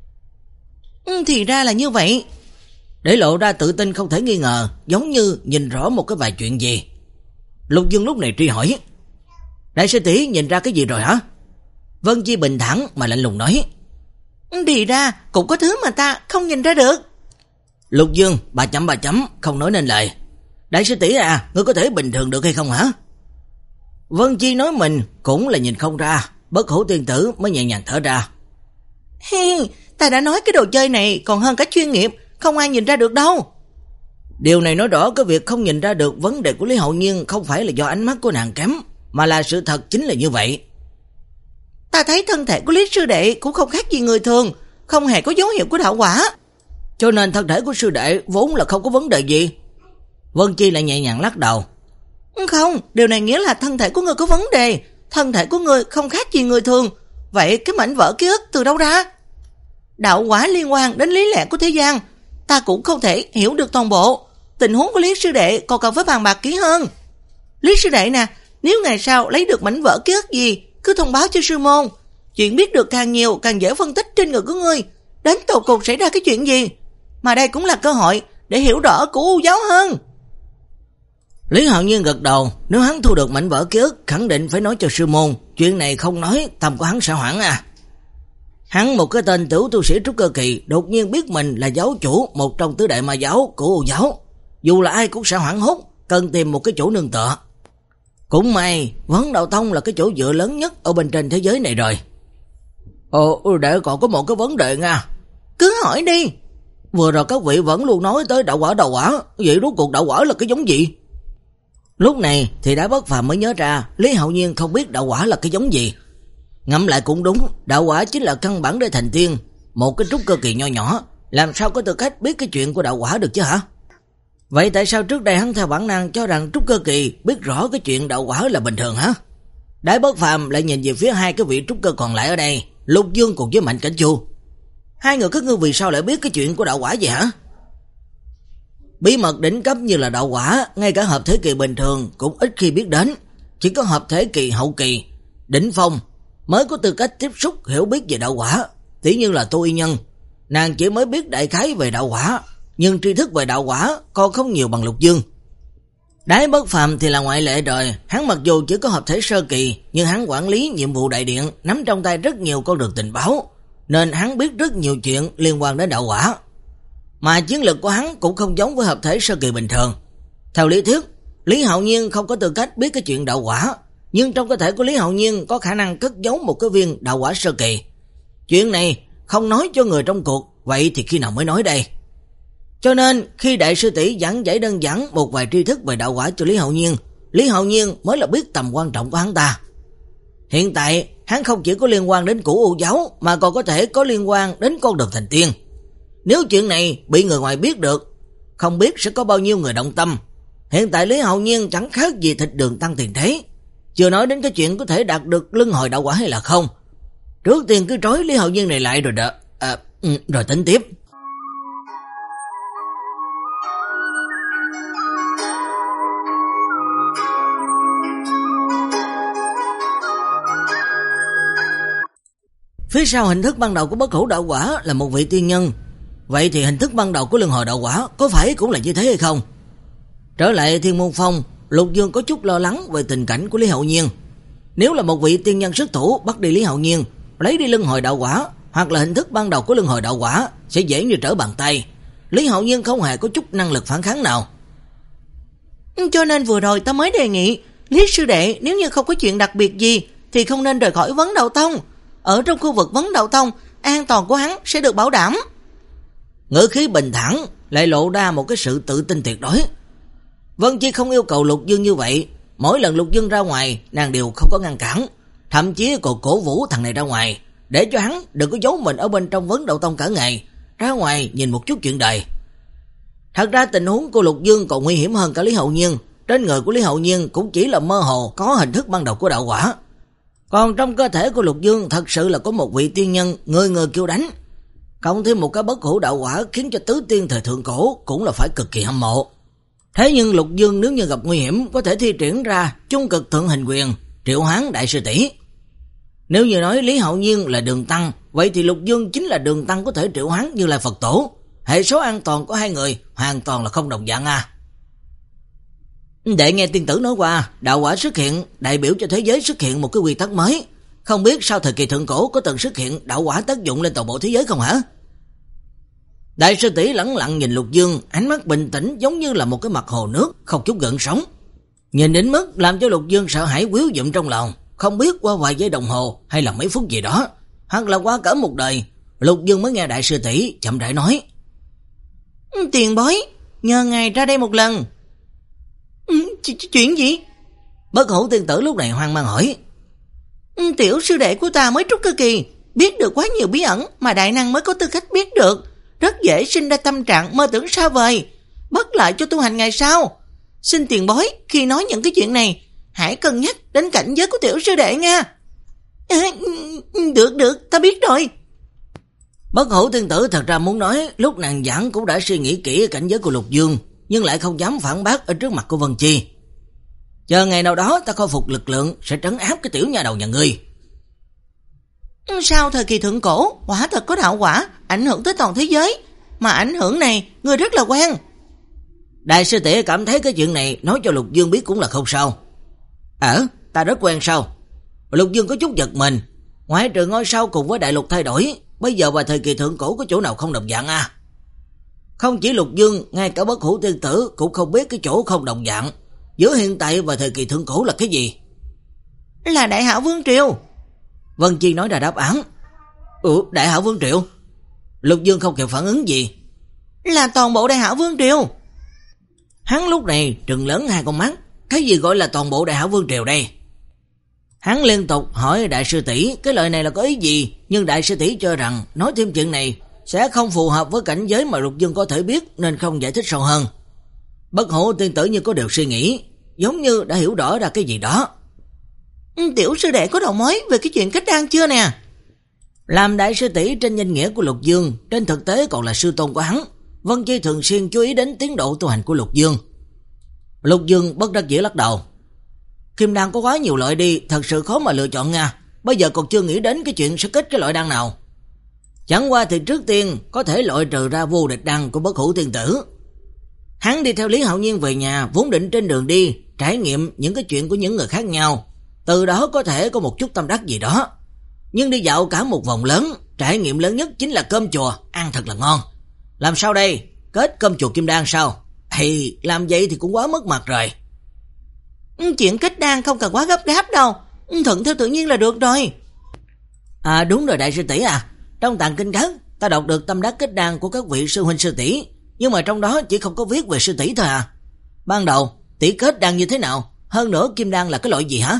Ừ, thì ra là như vậy. Để lộ ra tự tin không thể nghi ngờ, giống như nhìn rõ một cái vài chuyện gì. Lục Dương lúc này truy hỏi. Đại sư tỷ nhìn ra cái gì rồi hả? Vân Chi bình thản mà lạnh lùng nói. Thì ra cũng có thứ mà ta không nhìn ra được. Lục Dương bà chấm bà chấm không nói nên lời. Đại sư tỷ à, ngươi có thể bình thường được hay không hả? Vân Chi nói mình cũng là nhìn không ra, Bất Hủ tiên tử mới nhẹ nhàng thở ra. Hi, ta đã nói cái đồ chơi này còn hơn cả chuyên nghiệp, không ai nhìn ra được đâu. Điều này nói rõ cái việc không nhìn ra được vấn đề của Lý Hậu Nhiên không phải là do ánh mắt của nàng kém, mà là sự thật chính là như vậy. Ta thấy thân thể của Lý sư đệ cũng không khác gì người thường, không hề có dấu hiệu của đạo quả. Cho nên thân thể của sư đệ vốn là không có vấn đề gì. Vân Chi lại nhẹ nhàng lắc đầu. Không, điều này nghĩa là thân thể của ngươi có vấn đề, thân thể của ngươi không khác gì người thường. Vậy cái mảnh vỡ ký ức từ đâu ra? Đạo quả liên quan đến lý lẽ của thế gian, ta cũng không thể hiểu được toàn bộ. Tình huống của Lý sư đệ còn cần phải bàn bạc kỹ hơn. Lý sư đệ nè, nếu ngày sau lấy được mảnh vỡ ký ức gì, cứ thông báo cho sư môn. Chuyện biết được càng nhiều càng dễ phân tích trên người của ngươi, đến tột cùng xảy ra cái chuyện gì. Mà đây cũng là cơ hội để hiểu rõ của U giáo hơn. Lý Hạo Nhiên gật đầu, nếu hắn thu được mảnh vỡ ký ức khẳng định phải nói cho sư môn, chuyện này không nói tâm của hắn sẽ hoảng à. Hắn một cái tên tiểu tu sĩ trúc cơ kỳ đột nhiên biết mình là giáo chủ một trong tứ đại ma giáo của U giáo, dù là ai cũng sẽ hoảng hốt, cần tìm một cái chỗ nương tựa. Cũng may Vấn Đạo Tông là cái chỗ dựa lớn nhất ở bên trên thế giới này rồi. Ồ, để còn có một cái vấn đề nha. Cứ hỏi đi. Vừa rồi các vị vẫn luôn nói tới đạo quả đạo quả, vậy rốt cuộc đạo quả là cái giống gì? Lúc này thì Đái Bất Phàm mới nhớ ra Lý Hạo Nhiên không biết đạo quả là cái giống gì. Ngẫm lại cũng đúng, đạo quả chính là căn bản để thành tiên, một cái trúc cơ kỳ nho nhỏ, làm sao có tư cách biết cái chuyện của đạo quả được chứ hả? Vậy tại sao trước đây hắn theo bản năng cho rằng trúc cơ kỳ biết rõ cái chuyện đạo quả là bình thường hả? Đái Bất Phàm lại nhìn về phía hai cái vị trúc cơ còn lại ở đây, Lục Dương cùng với Mạnh Cảnh Chu. Hai người các ngươi vì sao lại biết cái chuyện của đạo quả vậy hả? Bí mật đỉnh cấp như là đạo quả, ngay cả hợp thể kỳ bình thường cũng ít khi biết đến, chỉ có hợp thể kỳ hậu kỳ, đỉnh phong mới có tư cách tiếp xúc hiểu biết về đạo quả. Tỉ như là Tô Y Nhân, nàng chỉ mới biết đại khái về đạo quả, nhưng tri thức về đạo quả còn không nhiều bằng Lục Dương. Đái Bất Phàm thì là ngoại lệ rồi, hắn mặc dù chỉ có hợp thể sơ kỳ, nhưng hắn quản lý nhiệm vụ đại điện, nắm trong tay rất nhiều con đường tình báo, nên hắn biết rất nhiều chuyện liên quan đến đạo quả. Mà chiến lực của hắn cũng không giống với hợp thể sơ kỳ bình thường. Theo lý thuyết, Lý Hạo Nhiên không có tư cách biết cái chuyện đạo quả, nhưng trong cơ thể của Lý Hạo Nhiên có khả năng cất giấu một cái viên đạo quả sơ kỳ. Chuyện này không nói cho người trong cuộc, vậy thì khi nào mới nói đây? Cho nên khi đại sư tỷ giảng giải đơn giản một vài tri thức về đạo quả cho Lý Hạo Nhiên, Lý Hạo Nhiên mới là biết tầm quan trọng của hắn ta. Hiện tại hắn không chỉ có liên quan đến Cửu U giáo, mà còn có thể có liên quan đến con đường thành tiên. Nếu chuyện này bị người ngoài biết được, không biết sẽ có bao nhiêu người động tâm. Hiện tại Lý Hạo Nhiên chẳng khác gì thịt đường tăng tiền thế, chưa nói đến cái chuyện có thể đạt được luân hồi đạo quả hay là không. Trước tiên cứ trói Lý Hạo Nhiên này lại rồi đó, à, rồi tính tiếp. Phía sau hình thức ban đầu của bất hủ đạo quả là một vị tiên nhân. Vậy thì hình thức ban đầu của luân hồi đạo quả có phải cũng là như thế hay không? Trở lại Thiên Môn Phong, Lục Dương có chút lo lắng về tình cảnh của Lý Hạo Nhiên. Nếu là một vị tiên nhân xuất thủ bắt đi Lý Hạo Nhiên, lấy đi luân hồi đạo quả, hoặc là hình thức ban đầu của luân hồi đạo quả, sẽ dễ như trở bàn tay. Lý Hạo Nhiên không hề có chút năng lực phản kháng nào. Cho nên vừa rồi ta mới đề nghị Lý sư đệ nếu như không có chuyện đặc biệt gì thì không nên rời khỏi Vấn Đạo Tông. Ở trong khu vực Vấn Đạo Tông, an toàn của hắn sẽ được bảo đảm. Ngữ khí bình thản lại lộ ra một cái sự tự tin tuyệt đối. Vân Chi không yêu cầu Lục Dương như vậy, mỗi lần Lục Dương ra ngoài nàng đều không có ngăn cản, thậm chí còn cổ vũ thằng này ra ngoài, để cho hắn đừng có giấu mình ở bên trong Vấn Đạo Tông cả ngày, ra ngoài nhìn một chút chuyện đời. Thật ra tình huống của Lục Dương còn nguy hiểm hơn cả Lý Hạo Nhiên. Trên người của Lý Hạo Nhiên cũng chỉ là mơ hồ có hình thức ban đầu của đạo quả, còn trong cơ thể của Lục Dương thật sự là có một vị tiên nhân người người kêu đánh, cộng thêm một cái bất hủ đạo quả khiến cho tứ tiên thời thượng cổ cũng là phải cực kỳ hâm mộ. Thế nhưng Lục Dương nếu như gặp nguy hiểm có thể thi triển ra trung cực thượng hình quyền, triệu hoán đại sư tỷ. Nếu như nói Lý Hạo Nhiên là đường tăng, vậy thì Lục Dương chính là đường tăng có thể triệu hoán như là Phật tổ. Hệ số an toàn của hai người hoàn toàn là không đồng dạng à. Để nghe tiên tử nói qua, đạo quả xuất hiện đại biểu cho thế giới xuất hiện một cái quy tắc mới. Không biết sau thời kỳ thượng cổ có từng xuất hiện đạo quả tác dụng lên toàn bộ thế giới không hả? Đại sư tỷ lẳng lặng nhìn Lục Dương, ánh mắt bình tĩnh giống như là một cái mặt hồ nước, không chút gợn sóng. Nhìn đến mức làm cho Lục Dương sợ hãi quýu dụm trong lòng, không biết qua vài giây đồng hồ hay là mấy phút gì đó, hoặc là qua cả một đời, Lục Dương mới nghe đại sư tỷ chậm rãi nói: Tiền bối, nhờ ngài ra đây một lần. Ch- chuyện gì? Bất hủ tiên tử lúc này hoang mang hỏi. Tiểu sư đệ của ta mới trúc cơ kỳ, biết được quá nhiều bí ẩn mà đại năng mới có tư cách biết được, rất dễ sinh ra tâm trạng mơ tưởng xa vời, bất lợi cho tu hành ngày sau. Xin tiền bối khi nói những cái chuyện này hãy cân nhắc đến cảnh giới của tiểu sư đệ nha. À, được được, ta biết rồi. Bất hủ tiên tử thật ra muốn nói lúc nàng giảng cũng đã suy nghĩ kỹ cảnh giới của Lục Dương, nhưng lại không dám phản bác ở trước mặt của Vân Chi. Chờ ngày nào đó ta khôi phục lực lượng sẽ trấn áp cái tiểu nhà đầu nhà ngươi. Sau thời kỳ thượng cổ, quả thật có đạo quả ảnh hưởng tới toàn thế giới, mà ảnh hưởng này ngươi rất là quen. Đại sư tỷ cảm thấy cái chuyện này nói cho Lục Dương biết cũng là không sao. Ờ, ta rất quen sao? Lục Dương có chút giật mình, ngoại trừ ngôi sao cùng với đại lục thay đổi, bây giờ và thời kỳ thượng cổ có chỗ nào không đồng dạng à? Không chỉ Lục Dương, ngay cả bất hủ tiên tử cũng không biết cái chỗ không đồng dạng giữa hiện tại và thời kỳ thượng cổ là cái gì. Là Đại Hạo Vương Triều. Vân Chi nói ra đáp án. Ủa, Đại Hạo Vương Triều? Lục Dương không kịp phản ứng gì. Là toàn bộ Đại Hạo Vương Triều. Hắn lúc này trừng lớn hai con mắt, Cái gì gọi là toàn bộ Đại Hảo Vương Triều đây? Hắn liên tục hỏi đại sư tỷ cái lời này là có ý gì, nhưng đại sư tỷ cho rằng nói thêm chuyện này sẽ không phù hợp với cảnh giới mà Lục Dương có thể biết, nên không giải thích sâu hơn. Bất Hủ tiên tử như có điều suy nghĩ, giống như đã hiểu rõ ra cái gì đó. Tiểu sư đệ có đầu mối về cái chuyện kết đan chưa nè? Làm đại sư tỷ trên danh nghĩa của Lục Dương, trên thực tế còn là sư tôn của hắn, Vân Chi thường xuyên chú ý đến tiến độ tu hành của Lục Dương. Lục Dương bất đắc dĩ lắc đầu. Kim đan có quá nhiều loại đi, thật sự khó mà lựa chọn nha. Bây giờ còn chưa nghĩ đến cái chuyện sẽ kết cái loại đan nào. Chẳng qua thì trước tiên có thể loại trừ ra vô địch đan của Bất Hủ tiên tử. Hắn đi theo Lý Hạo Nhiên về nhà, vốn định trên đường đi trải nghiệm những cái chuyện của những người khác nhau, từ đó có thể có một chút tâm đắc gì đó. Nhưng đi dạo cả một vòng lớn, trải nghiệm lớn nhất chính là cơm chùa, ăn thật là ngon. Làm sao đây? Kết cơm chùa kim đan sao? Thì làm vậy thì cũng quá mất mặt rồi. Chuyện kết đan không cần quá gấp gáp đâu, thuận theo tự nhiên là được rồi. À đúng rồi đại sư tỷ à, trong tạng kinh khác ta đọc được tâm đắc kết đan của các vị sư huynh sư tỷ, nhưng mà trong đó chỉ không có viết về sư tỷ thôi à. Ban đầu tỷ kết đan như thế nào, hơn nữa kim đan là cái loại gì hả?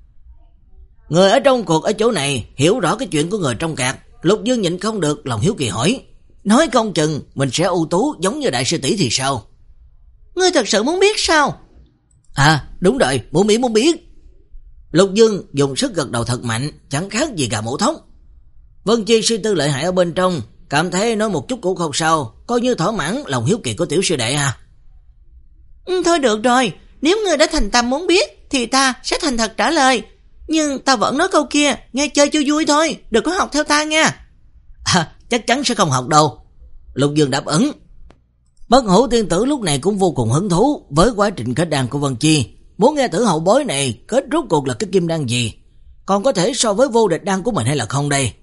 Người ở trong cuộc ở chỗ này hiểu rõ cái chuyện của người trong cạc, Lục Dương nhịn không được lòng hiếu kỳ hỏi, nói không chừng mình sẽ ưu tú giống như đại sư tỷ thì sao? Ngươi thật sự muốn biết sao? À đúng rồi, muốn biết muốn biết. Lục Dương dùng sức gật đầu thật mạnh, chẳng khác gì gà mổ thóc. Vân Chi suy tư lợi hại ở bên trong, cảm thấy nói một chút cũng không sao, coi như thỏa mãn lòng hiếu kỳ của tiểu sư đệ à. Ừ, thôi được rồi, nếu ngươi đã thành tâm muốn biết thì ta sẽ thành thật trả lời. Nhưng ta vẫn nói câu kia, nghe chơi cho vui thôi, đừng có học theo ta nha. À, chắc chắn sẽ không học đâu. Lục Dương đáp ứng. Bất Hủ tiên tử lúc này cũng vô cùng hứng thú với quá trình kết đan của Vân Chi, muốn nghe thử hậu bối này kết rốt cuộc là cái kim đan gì, còn có thể so với vô địch đan của mình hay là không đây.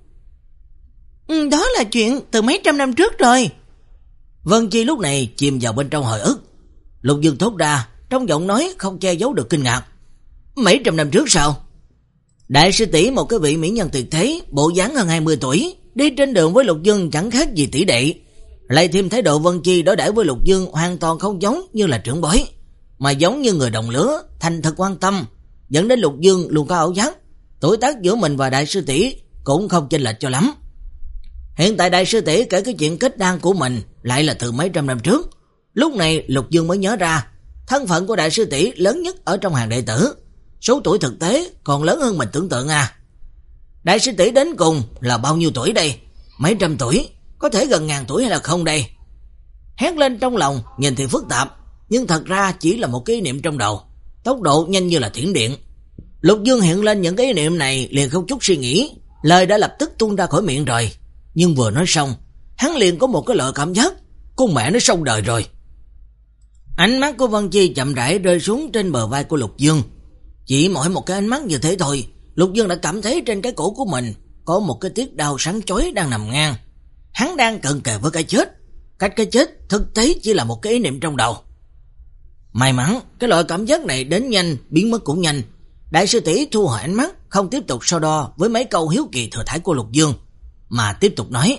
Ừ, đó là chuyện từ mấy trăm năm trước rồi. Vân Chi lúc này chìm vào bên trong hồi ức. Lục Dương thốt ra, trong giọng nói không che giấu được kinh ngạc. Mấy trăm năm trước sao? Đại sư tỷ một cái vị mỹ nhân tuyệt thế, bộ dáng hơn hai mươi tuổi, đi trên đường với Lục Dương chẳng khác gì tỷ đệ. Lại thêm thái độ Vân Chi đối đãi với Lục Dương hoàn toàn không giống như là trưởng bối, mà giống như người đồng lứa, thành thật quan tâm, dẫn đến Lục Dương luôn có ảo giác tuổi tác giữa mình và đại sư tỷ cũng không chênh lệch cho lắm. Hiện tại đại sư tỷ kể cái chuyện kết đan của mình lại là từ mấy trăm năm trước. Lúc này Lục Dương mới nhớ ra, thân phận của đại sư tỷ lớn nhất ở trong hàng đệ tử, số tuổi thực tế còn lớn hơn mình tưởng tượng à. Đại sư tỷ đến cùng là bao nhiêu tuổi đây? Mấy trăm tuổi? Có thể gần ngàn tuổi hay là không đây? Hét lên trong lòng, nhìn thì phức tạp, nhưng thật ra chỉ là một cái ý niệm trong đầu, tốc độ nhanh như là thiểm điện. Lục Dương hiện lên những cái ý niệm này liền không chút suy nghĩ, lời đã lập tức tuôn ra khỏi miệng rồi. Nhưng vừa nói xong, hắn liền có một cái loại cảm giác, con mẹ nó xong đời rồi. Ánh mắt của Vân Chi chậm rãi rơi xuống trên bờ vai của Lục Dương. Chỉ mỗi một cái ánh mắt như thế thôi, Lục Dương đã cảm thấy trên cái cổ của mình có một cái tiết đau sáng chói đang nằm ngang. Hắn đang cận kề với cái chết. Cách cái chết thực tế chỉ là một cái ý niệm trong đầu. May mắn cái loại cảm giác này đến nhanh, biến mất cũng nhanh. Đại sư tỷ thu hồi ánh mắt, không tiếp tục so đo với mấy câu hiếu kỳ thừa thãi của Lục Dương, mà tiếp tục nói.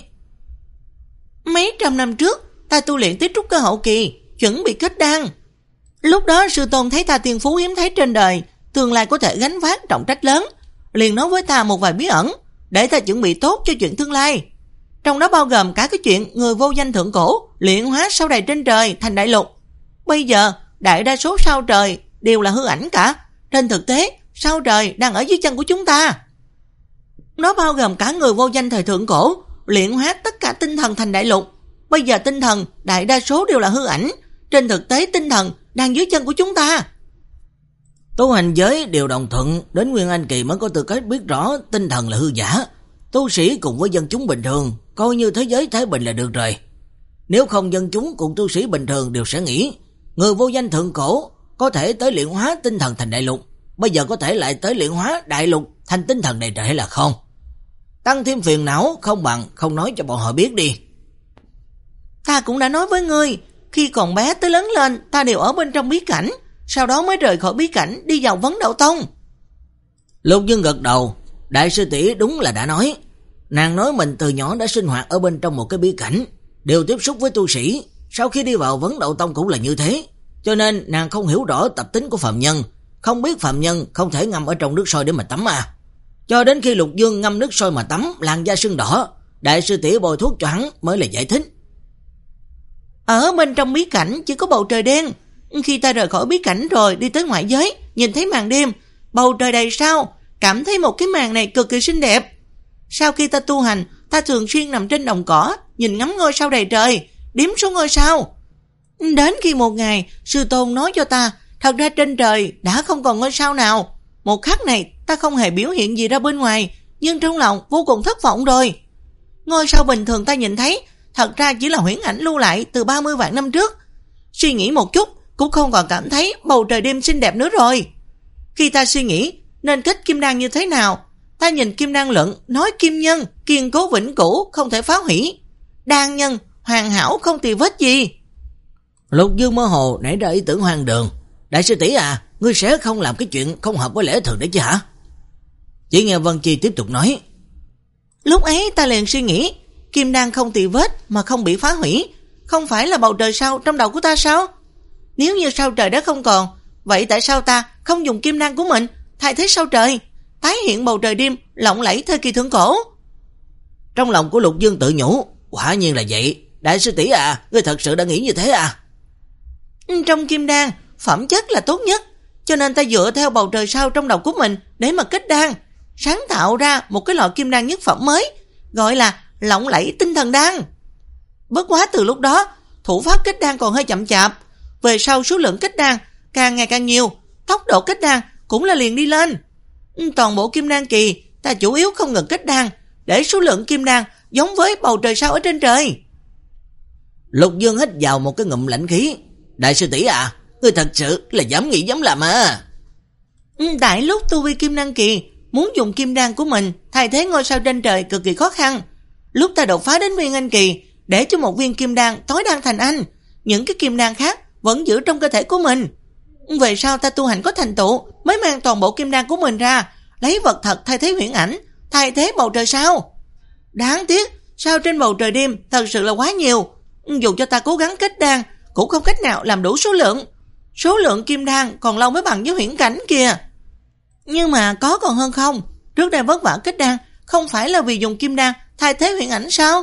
Mấy trăm năm trước ta tu luyện tới trúc cơ hậu kỳ, chuẩn bị kết đan. Lúc đó sư tôn thấy ta tiên phú hiếm thấy trên đời, tương lai có thể gánh vác trọng trách lớn, liền nói với ta một vài bí ẩn để ta chuẩn bị tốt cho chuyện tương lai. Trong đó bao gồm cả cái chuyện người vô danh thượng cổ luyện hóa sao đầy trên trời thành đại lục. Bây giờ đại đa số sao trời đều là hư ảnh cả, trên thực tế sao trời đang ở dưới chân của chúng ta. Nó bao gồm cả người vô danh thời thượng cổ luyện hóa tất cả tinh thần thành đại lục. Bây giờ tinh thần đại đa số đều là hư ảnh, trên thực tế tinh thần đang dưới chân của chúng ta. Tu hành giới đều đồng thuận, đến Nguyên Anh kỳ mới có tư cách biết rõ tinh thần là hư giả. Tu sĩ cùng với dân chúng bình thường coi như thế giới thái bình là được rồi. Nếu không, dân chúng cùng tu sĩ bình thường đều sẽ nghĩ người vô danh thượng cổ có thể tới luyện hóa tinh thần thành đại lục, bây giờ có thể lại tới luyện hóa đại lục thành tinh thần đầy trời hay là không. Tăng thêm phiền não không bằng không nói cho bọn họ biết đi. Ta cũng đã nói với ngươi, khi còn bé tới lớn lên ta đều ở bên trong bí cảnh, sau đó mới rời khỏi bí cảnh đi vào Vấn Đạo Tông. Lục Dương gật đầu, đại sư tỷ đúng là đã nói. Nàng nói mình từ nhỏ đã sinh hoạt ở bên trong một cái bí cảnh, đều tiếp xúc với tu sĩ, sau khi đi vào Vấn Đạo Tông cũng là như thế. cho nên nàng không hiểu rõ tập tính của phàm nhân, không biết phàm nhân không thể ngâm ở trong nước sôi để mà tắm à. Cho đến khi Lục Dương ngâm nước sôi mà tắm, làn da sưng đỏ, đại sư tỷ bôi thuốc cho hắn mới là giải thích. Ở bên trong bí cảnh chỉ có bầu trời đen. Khi ta rời khỏi bí cảnh rồi đi tới ngoại giới, nhìn thấy màn đêm, bầu trời đầy sao, cảm thấy một cái màn này cực kỳ xinh đẹp. Sau khi ta tu hành, ta thường xuyên nằm trên đồng cỏ, nhìn ngắm ngôi sao đầy trời, đếm số ngôi sao. Đến khi một ngày, sư tôn nói cho ta, thật ra trên trời đã không còn ngôi sao nào. Một khắc này, ta không hề biểu hiện gì ra bên ngoài, nhưng trong lòng vô cùng thất vọng rồi. Ngôi sao bình thường ta nhìn thấy, thật ra chỉ là huyễn ảnh lưu lại từ ba mươi vạn năm trước. Suy nghĩ một chút, cũng không còn cảm thấy bầu trời đêm xinh đẹp nữa rồi. Khi ta suy nghĩ nên kết kim đan như thế nào, ta nhìn kim đan luận nói kim nhân kiên cố vĩnh cửu, không thể phá hủy, đan nhân hoàn hảo không tì vết gì. Lục Dương mơ hồ nảy ra ý tưởng hoang đường. Đại sư tỷ à, ngươi sẽ không làm cái chuyện không hợp với lẽ thường đấy chứ hả? Chỉ nghe Vân Chi tiếp tục nói. Lúc ấy ta liền suy nghĩ, kim đan không tì vết mà không bị phá hủy, không phải là bầu trời sao trong đầu của ta sao? Nếu như sao trời đã không còn, vậy tại sao ta không dùng kim đan của mình thay thế sao trời, tái hiện bầu trời đêm lộng lẫy thời kỳ thượng cổ? Trong lòng của Lục Dương tự nhủ, quả nhiên là vậy. Đại sư tỷ à, ngươi thật sự đã nghĩ như thế à? Trong kim đan, phẩm chất là tốt nhất, cho nên ta dựa theo bầu trời sao trong đầu của mình để mà kết đan, sáng tạo ra một cái loại kim đan nhất phẩm mới, gọi là lộng lẫy tinh thần đan. Bất quá từ lúc đó, thủ pháp kết đan còn hơi chậm chạp, về sau số lượng kết đan càng ngày càng nhiều, tốc độ kết đan cũng là liền đi lên. Toàn bộ kim đan kỳ, ta chủ yếu không ngừng kết đan, để số lượng kim đan giống với bầu trời sao ở trên trời. Lục Dương hít vào một cái ngụm lãnh khí. Đại sư tỷ à, ngươi thật sự là dám nghĩ dám làm à? Tại lúc tu vi kim đan kỳ, muốn dùng kim đan của mình thay thế ngôi sao trên trời cực kỳ khó khăn. Lúc ta đột phá đến viên anh kỳ, để cho một viên kim đan tối đan thành anh, những cái kim đan khác vẫn giữ trong cơ thể của mình. Về sau ta tu hành có thành tựu, mới mang toàn bộ kim đan của mình ra, lấy vật thật thay thế huyễn ảnh, thay thế bầu trời sao. Đáng tiếc, sao trên bầu trời đêm thật sự là quá nhiều, dù cho ta cố gắng kết đan cũng không cách nào làm đủ số lượng. Số lượng kim đan còn lâu mới bằng với huyễn cảnh kìa. Nhưng mà có còn hơn không? Trước đây vất vả kết đan không phải là vì dùng kim đan thay thế huyễn ảnh sao?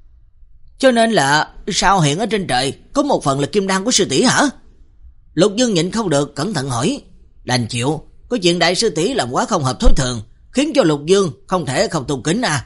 Cho nên là sao hiện ở trên trời có một phần là kim đan của sư tỷ hả? Lục Dương nhịn không được cẩn thận hỏi. Đành chịu, có chuyện đại sư tỷ làm quá không hợp thói thường, khiến cho Lục Dương không thể không tôn kính à.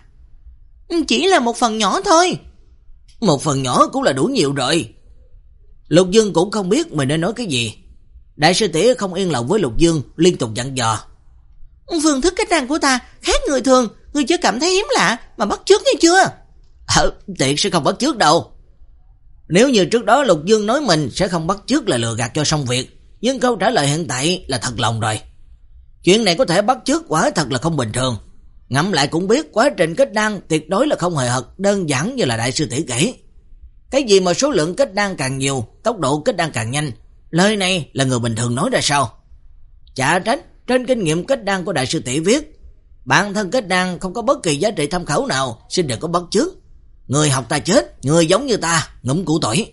Chỉ là một phần nhỏ thôi. Một phần nhỏ cũng là đủ nhiều rồi. Lục Dương cũng không biết mình nên nói cái gì. Đại sư tỷ không yên lòng với Lục Dương, liên tục dặn dò. Phương thức kết đan của ta khác người thường, ngươi chưa cảm thấy hiếm lạ mà bắt chước nghe chưa? Ờ, tiện sẽ không bắt chước đâu. Nếu như trước đó Lục Dương nói mình sẽ không bắt chước là lừa gạt cho xong việc, nhưng câu trả lời hiện tại là thật lòng rồi. Chuyện này có thể bắt chước quả thật là không bình thường. Ngẫm lại cũng biết quá trình kết đan tuyệt đối là không hề hợt đơn giản như là đại sư tỷ kể. Cái gì mà số lượng kết đan càng nhiều, tốc độ kết đan càng nhanh, lời này là người bình thường nói ra sao? Chả trách trên kinh nghiệm kết đan của đại sư tỷ viết, bản thân kết đan không có bất kỳ giá trị tham khảo nào, xin đừng có bắt chước. Người học ta chết, người giống như ta, ngụm củ tỏi.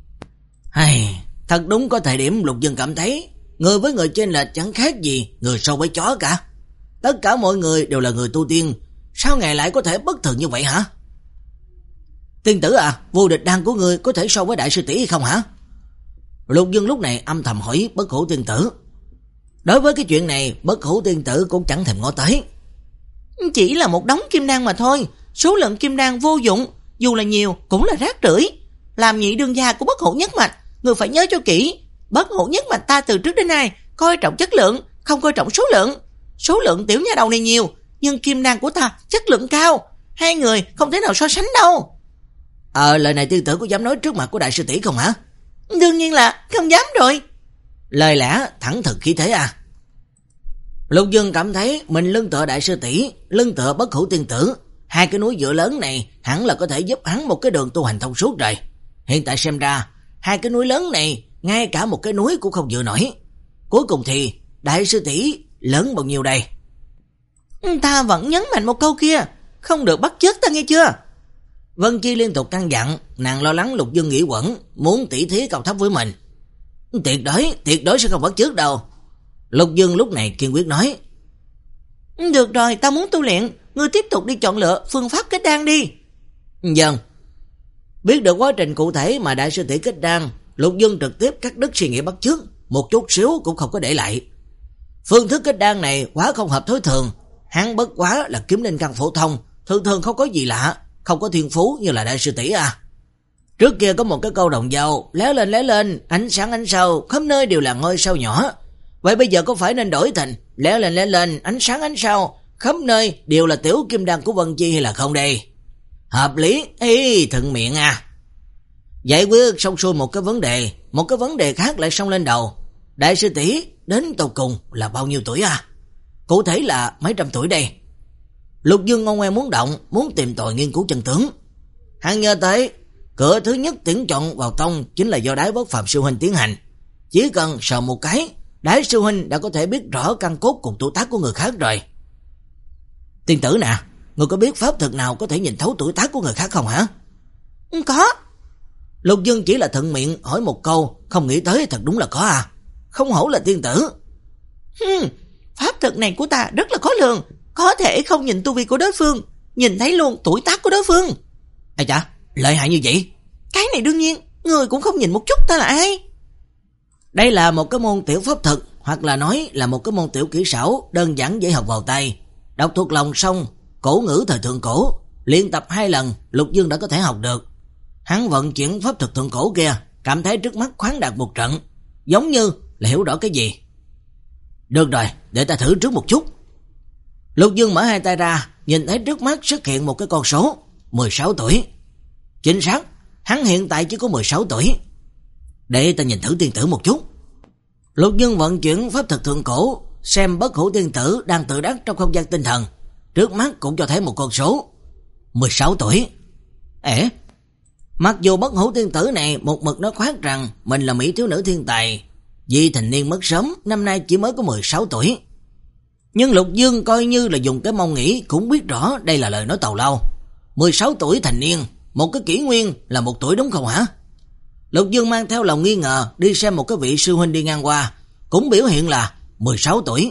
Hay, thật đúng có thời điểm Lục Dương cảm thấy người với người trên lệch chẳng khác gì người so với chó cả. Tất cả mọi người đều là người tu tiên, sao ngài lại có thể bất thường như vậy hả? Tiên tử à, vô địch đan của ngươi có thể so với đại sư tỷ hay không hả? Lục Dương lúc này âm thầm hỏi Bất Hủ tiên tử. Đối với cái chuyện này, Bất Hủ tiên tử cũng chẳng thèm ngó tới. Chỉ là một đống kim đan mà thôi, số lượng kim đan vô dụng, dù là nhiều cũng là rác rưởi. Làm nhị đương gia của Bất Hủ nhất mạch, người phải nhớ cho kỹ, Bất Hủ nhất mạch ta từ trước đến nay coi trọng chất lượng, không coi trọng số lượng. Số lượng tiểu nha đầu này nhiều, nhưng kim đan của ta chất lượng cao, hai người không thể nào so sánh đâu. Ờ, lời này tiên tử có dám nói trước mặt của đại sư tỷ không hả? Đương nhiên là không dám rồi. Lời lẽ thẳng thực khí thế à? Lục Dương cảm thấy mình lưng tựa đại sư tỷ, lưng tựa Bất Hủ tiên tử, hai cái núi dựa lớn này hẳn là có thể giúp hắn một cái đường tu hành thông suốt rồi. Hiện tại xem ra, hai cái núi lớn này ngay cả một cái núi cũng không dựa nổi. Cuối cùng thì đại sư tỷ lớn bao nhiêu đây? Ta vẫn nhấn mạnh một câu kia, không được bắt chước ta nghe chưa? Vân Chi liên tục căn dặn, nàng lo lắng Lục Dương nghĩ quẩn, muốn tỉ thí cao thấp với mình. Tuyệt đối, tuyệt đối sẽ không bắt chước đâu. Lục Dương lúc này kiên quyết nói. Được rồi, ta muốn tu luyện, ngươi tiếp tục đi chọn lựa phương pháp kết đan đi. Vâng. Biết được quá trình cụ thể mà đại sư tỷ kết đan, Lục Dương trực tiếp cắt đứt suy nghĩ bắt chước, một chút xíu cũng không có để lại. Phương thức kết đan này quá không hợp thói thường, hắn bất quá là kiếm linh căn phổ thông, thường thường không có gì lạ, không có thiên phú như là đại sư tỷ à. Trước kia có một cái câu đồng dao, lé lên lé lên, ánh sáng ánh sao, khắp nơi đều là ngôi sao nhỏ. Vậy bây giờ có phải nên đổi thành lé lên lé lên, ánh sáng ánh sao, khắp nơi đều là tiểu kim đan của Vân Chi hay là không đây? Hợp lý, ê, thuận miệng à. Giải quyết xong xuôi một cái vấn đề, một cái vấn đề khác lại xông lên đầu. Đại sư tỷ đến tột cùng là bao nhiêu tuổi à? Cụ thể là mấy trăm tuổi đây? Lục Dương ngon ngoe muốn động, muốn tìm tòi nghiên cứu chân tướng. Hắn nhớ tới, cửa thứ nhất tuyển chọn vào tông chính là do Đái Bất Phàm sư huynh tiến hành. Chỉ cần sờ một cái, Đái sư huynh đã có thể biết rõ căn cốt cùng tuổi tác của người khác rồi. Tiên tử nè, người có biết pháp thuật nào có thể nhìn thấu tuổi tác của người khác không hả? Có. Lục Dương chỉ là thuận miệng hỏi một câu, không nghĩ tới thật đúng là có à. Không hổ là tiên tử. Hmm, pháp thuật này của ta rất là khó lường, có thể không nhìn tu vi của đối phương, nhìn thấy luôn tuổi tác của đối phương. Ây chà, lợi hại như vậy? Cái này đương nhiên, người cũng không nhìn một chút ta là ai. Đây là một cái môn tiểu pháp thuật, hoặc là nói là một cái môn tiểu kỹ xảo đơn giản dễ học vào tay. Đọc thuộc lòng xong, cổ ngữ thời thượng cổ, luyện tập hai lần, Lục Dương đã có thể học được. Hắn vận chuyển pháp thuật thượng cổ kia, cảm thấy trước mắt khoáng đạt một trận, giống như là hiểu rõ cái gì. Được rồi, để ta thử trước một chút. Lục Dương mở hai tay ra, nhìn thấy trước mắt xuất hiện một cái con số, mười sáu tuổi. Chính xác, hắn hiện tại chỉ có mười sáu tuổi. Để ta nhìn thử tiên tử một chút. Lục Dương vận chuyển pháp thuật thượng cổ, xem Bất Hủ tiên tử đang tự đắc trong không gian tinh thần. Trước mắt cũng cho thấy một con số, mười sáu tuổi. Ế, mặc dù Bất Hủ tiên tử này một mực nói khoác rằng mình là mỹ thiếu nữ thiên tài, vì thành niên mất sớm, năm nay chỉ mới có mười sáu tuổi. Nhưng Lục Dương coi như là dùng cái mông nghĩ cũng biết rõ đây là lời nói tào lao. mười sáu tuổi thành niên, một cái kỷ nguyên là một tuổi đúng không hả? Lục Dương mang theo lòng nghi ngờ đi xem một cái vị sư huynh đi ngang qua, cũng biểu hiện là mười sáu tuổi.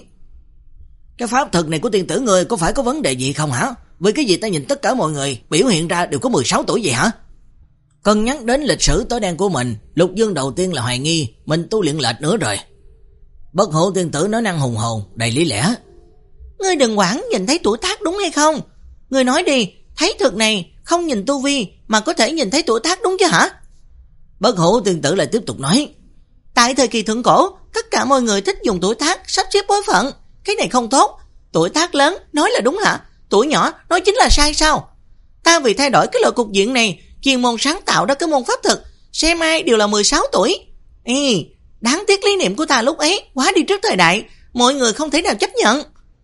Cái pháp thuật này của tiên tử người có phải có vấn đề gì không hả? Vì cái gì ta nhìn tất cả mọi người biểu hiện ra đều có mười sáu tuổi vậy hả? Cân nhắc đến lịch sử tối đen của mình, Lục Dương đầu tiên là hoài nghi mình tu luyện lệch nữa rồi. Bất Hủ tiên tử nói năng hùng hồn, đầy lý lẽ. Ngươi đừng quản nhìn thấy tuổi tác đúng hay không? Ngươi nói đi, thấy thuật này không nhìn tu vi mà có thể nhìn thấy tuổi tác đúng chứ hả? Bất Hủ tiên tử lại tiếp tục nói. Tại thời kỳ thượng cổ, tất cả mọi người thích dùng tuổi tác sắp xếp bối phận. Cái này không tốt. Tuổi tác lớn nói là đúng hả? Tuổi nhỏ nói chính là sai sao? Ta vì thay đổi cái loại cục diện này, chuyên môn sáng tạo ra cái môn pháp thuật, xem ai đều là mười sáu tuổi. Ê, đáng tiếc lý niệm của ta lúc ấy quá đi trước thời đại, mọi người không thể nào chấp nhận.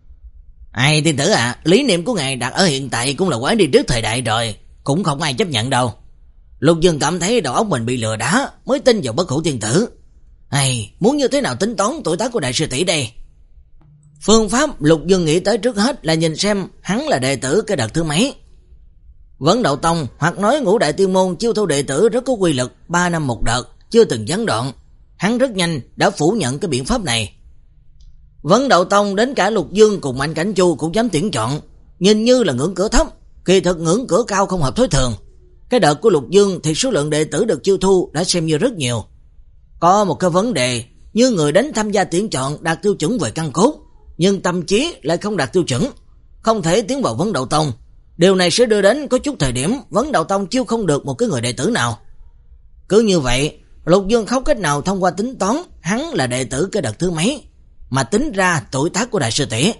Ai tiên tử à, lý niệm của ngài đặt ở hiện tại cũng là quá đi trước thời đại rồi, cũng không ai chấp nhận đâu. Lục Dương cảm thấy đầu óc mình bị lừa đá, mới tin vào Bất Hủ tiên tử. Ai, muốn như thế nào tính toán tuổi tác của đại sư tỷ đây? Phương pháp Lục Dương nghĩ tới trước hết là nhìn xem hắn là đệ tử cái đợt thứ mấy. Vấn Đạo Tông hoặc nói Ngũ Đại Tiên Môn chiêu thu đệ tử rất có quy lực, ba năm một đợt, chưa từng gián đoạn. Hắn rất nhanh đã phủ nhận cái biện pháp này. Vấn Đạo Tông đến cả Lục Dương cùng Mạnh Cảnh Chu cũng dám tuyển chọn, nhìn như là ngưỡng cửa thấp, kỳ thực ngưỡng cửa cao không hợp thói thường. Cái đợt của Lục Dương thì số lượng đệ tử được chiêu thu đã xem như rất nhiều. Có một cái vấn đề, như người đến tham gia tuyển chọn đạt tiêu chuẩn về căn cốt, nhưng tâm trí lại không đạt tiêu chuẩn, không thể tiến vào Vấn Đạo Tông. Điều này sẽ đưa đến có chút thời điểm Vấn Đạo Tông chiêu không được một cái người đệ tử nào. Cứ như vậy, Lục Dương không cách nào thông qua tính toán hắn là đệ tử cái đợt thứ mấy, mà tính ra tuổi tác của đại sư tỷ.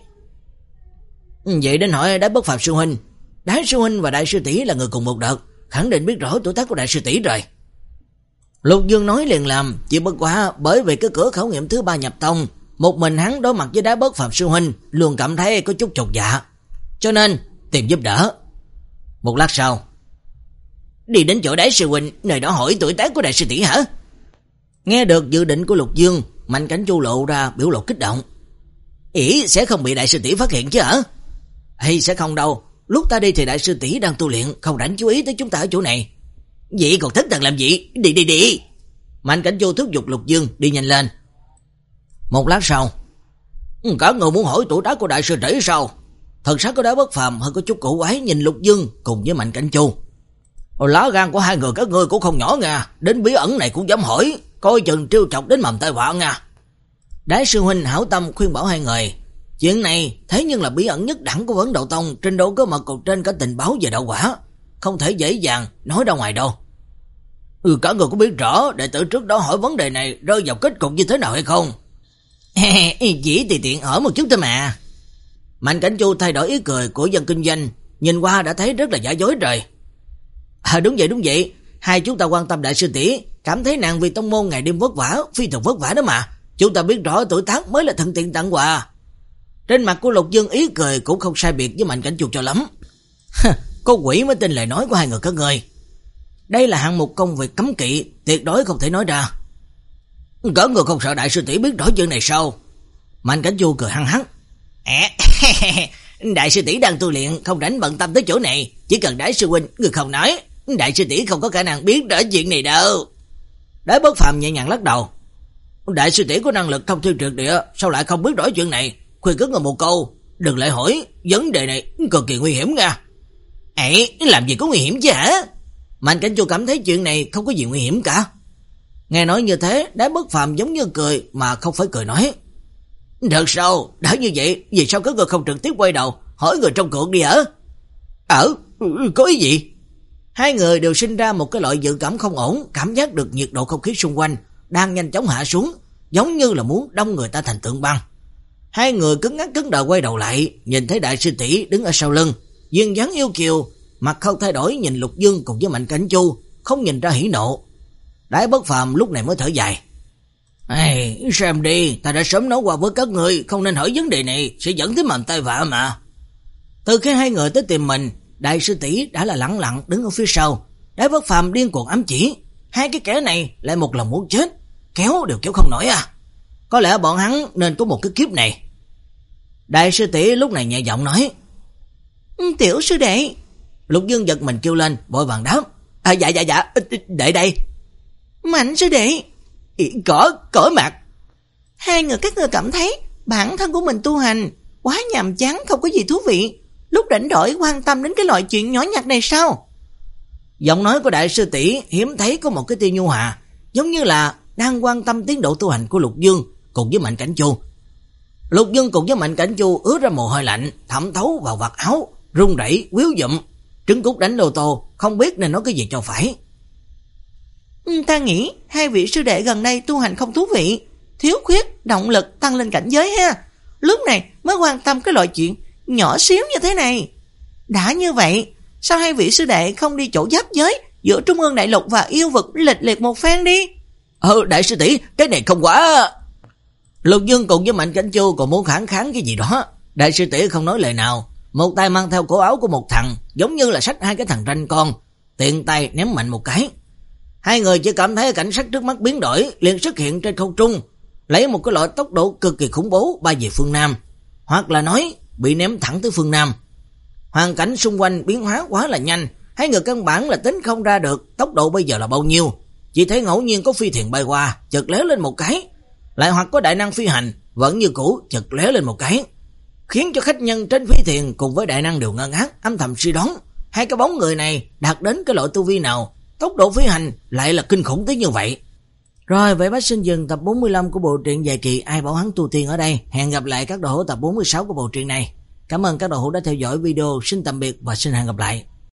Vậy đến hỏi Đái Bất Phàm sư huynh, Đái sư huynh và đại sư tỷ là người cùng một đợt, khẳng định biết rõ tuổi tác của đại sư tỷ rồi. Lục Dương nói liền làm, chỉ bất quá bởi vì cái cửa khảo nghiệm thứ ba nhập tông, một mình hắn đối mặt với Đái Bất Phàm sư huynh luôn cảm thấy có chút chột dạ, cho nên tìm giúp đỡ. Một lát sau, đi đến chỗ Đái sư huynh, nơi đó hỏi tuổi tác của đại sư tỷ hả? Nghe được dự định của Lục Dương, Mạnh Cảnh Chu lộ ra biểu lộ kích động. Ý sẽ không bị đại sư tỷ phát hiện chứ hả? Hay sẽ không đâu, lúc ta đi thì đại sư tỷ đang tu luyện, không rảnh chú ý tới chúng ta ở chỗ này. Vậy còn thất thần làm gì? Đi đi đi. Mạnh Cảnh Chu thúc giục Lục Dương đi nhanh lên. Một lát sau, cả người muốn hỏi tuổi tác của đại sư tỷ sao? Thần sắc của Đái Bất Phàm hơi có chút cổ quái nhìn Lục Dương cùng với Mạnh Cảnh Chu. Lá gan của hai người các ngươi cũng không nhỏ nha, đến bí ẩn này cũng dám hỏi, coi chừng trêu chọc đến mầm tai họa nha. Đái sư huynh hảo tâm khuyên bảo hai người, chuyện này thế nhưng là bí ẩn nhất đẳng của Vấn Đạo Tông, trên độ có mật cột trên cả tình báo về đạo quả, không thể dễ dàng nói ra ngoài đâu. Ừ, cả người có biết rõ đệ tử trước đó hỏi vấn đề này rơi vào kết cục như thế nào hay không? Chỉ tùy tiện hỏi một chút thôi mà. Mạnh Cảnh Chu thay đổi ý cười của dân kinh doanh, nhìn qua đã thấy rất là giả dối rồi. À đúng vậy đúng vậy, hai chúng ta quan tâm đại sư tỷ, cảm thấy nàng vì tông môn ngày đêm vất vả, phi thường vất vả đó mà. Chúng ta biết rõ tuổi tác mới là thuận tiện tặng quà. Trên mặt của Lục Dương ý cười cũng không sai biệt với Mạnh Cảnh Chu cho lắm. Có quỷ mới tin lời nói của hai người các ngươi. Đây là hạng mục công việc cấm kỵ, tuyệt đối không thể nói ra. Cỡ người không sợ đại sư tỷ biết rõ chuyện này sao? Mạnh Cảnh Chu cười hăng hắc. Đại sư tỷ đang tu luyện, không rảnh bận tâm tới chỗ này, chỉ cần đại sư huynh người không nói, đại sư tỷ không có khả năng biết rõ chuyện này đâu. Đái Bất Phàm nhẹ nhàng lắc đầu. Đại sư tỷ có năng lực thông thiên triệt địa, sao lại không biết rõ chuyện này? Khuyên cứ người một câu, đừng lại hỏi, vấn đề này cực kỳ nguy hiểm nha. Ấy, làm gì có nguy hiểm chứ hả? Mạnh Cảnh Chu cảm thấy chuyện này không có gì nguy hiểm cả. Nghe nói như thế, Đái Bất Phàm giống như cười mà không phải cười nói. Thật sao? Đã như vậy, vì sao các người không trực tiếp quay đầu hỏi người trong cuộc đi hả? Ở? Có ý gì? Hai người đều sinh ra một cái loại dự cảm không ổn, cảm giác được nhiệt độ không khí xung quanh đang nhanh chóng hạ xuống, giống như là muốn đông người ta thành tượng băng. Hai người cứng ngắc cứng đờ quay đầu lại, nhìn thấy đại sư tỷ đứng ở sau lưng, duyên dáng yêu kiều, mặt không thay đổi nhìn Lục Dương cùng với Mạnh Cảnh Chu, không nhìn ra hỉ nộ. Đái Bất Phàm lúc này mới thở dài. Ê, xem đi, ta đã sớm nói qua với các người, không nên hỏi vấn đề này, sẽ dẫn tới mầm tai vạ mà. Từ khi hai người tới tìm mình, đại sư tỷ đã là lặng lặng đứng ở phía sau. Đái Bất Phàm điên cuồng ám chỉ, hai cái kẻ này lại một lòng muốn chết, kéo đều kéo không nổi à. Có lẽ bọn hắn nên có một cái kiếp này. Đại sư tỷ lúc này nhẹ giọng nói. Tiểu sư đệ. Lục Dương giật mình kêu lên, vội vàng đáp. À, dạ dạ dạ, đệ đây. Mạnh sư đệ. Cỏ, cỏ mặt. Hai người các ngươi cảm thấy bản thân của mình tu hành quá nhàm chán, không có gì thú vị, lúc rảnh rỗi quan tâm đến cái loại chuyện nhỏ nhặt này sao? Giọng nói của đại sư tỷ hiếm thấy có một cái tia nhu hòa, giống như là đang quan tâm tiến độ tu hành của Lục Dương cùng với Mạnh Cảnh Chu. Lục Dương cùng với Mạnh Cảnh Chu ứa ra mồ hôi lạnh, thẩm thấu vào vạt áo, run rẩy, quýu dụm, trứng cút đánh lô tô, không biết nên nói cái gì cho phải. Ta nghĩ hai vị sư đệ gần đây tu hành không thú vị, thiếu khuyết động lực tăng lên cảnh giới ha. Lúc này mới quan tâm cái loại chuyện nhỏ xíu như thế này. Đã như vậy, sao hai vị sư đệ không đi chỗ giáp giới giữa Trung ương Đại Lục và yêu vực lịch liệt một phen đi? Ừ, đại sư tỷ, cái này không quá. Lục Dương cùng với Mạnh Cảnh Chu còn muốn kháng kháng cái gì đó. Đại sư tỷ không nói lời nào, một tay mang theo cổ áo của một thằng, giống như là xách hai cái thằng ranh con, tiện tay ném mạnh một cái. Hai người chỉ cảm thấy cảnh sắc trước mắt biến đổi, liền xuất hiện trên không trung, lấy một cái loại tốc độ cực kỳ khủng bố bay về phương Nam, hoặc là nói bị ném thẳng tới phương Nam. Hoàn cảnh xung quanh biến hóa quá là nhanh, hai người căn bản là tính không ra được tốc độ bây giờ là bao nhiêu. Chỉ thấy ngẫu nhiên có phi thuyền bay qua, chợt lóe lên một cái, lại hoặc có đại năng phi hành vẫn như cũ chợt lóe lên một cái, khiến cho khách nhân trên phi thuyền cùng với đại năng đều ngơ ngác, âm thầm suy đoán hai cái bóng người này đạt đến cái loại tu vi nào, tốc độ phi hành lại là kinh khủng tới như vậy. Rồi, vậy bác xin dừng tập bốn mươi lăm của bộ truyện dài kỳ Ai Bảo Hắn Tu Tiên ở đây. Hẹn gặp lại các đội hữu tập bốn mươi sáu của bộ truyện này. Cảm ơn các đội hữu đã theo dõi video. Xin tạm biệt và xin hẹn gặp lại.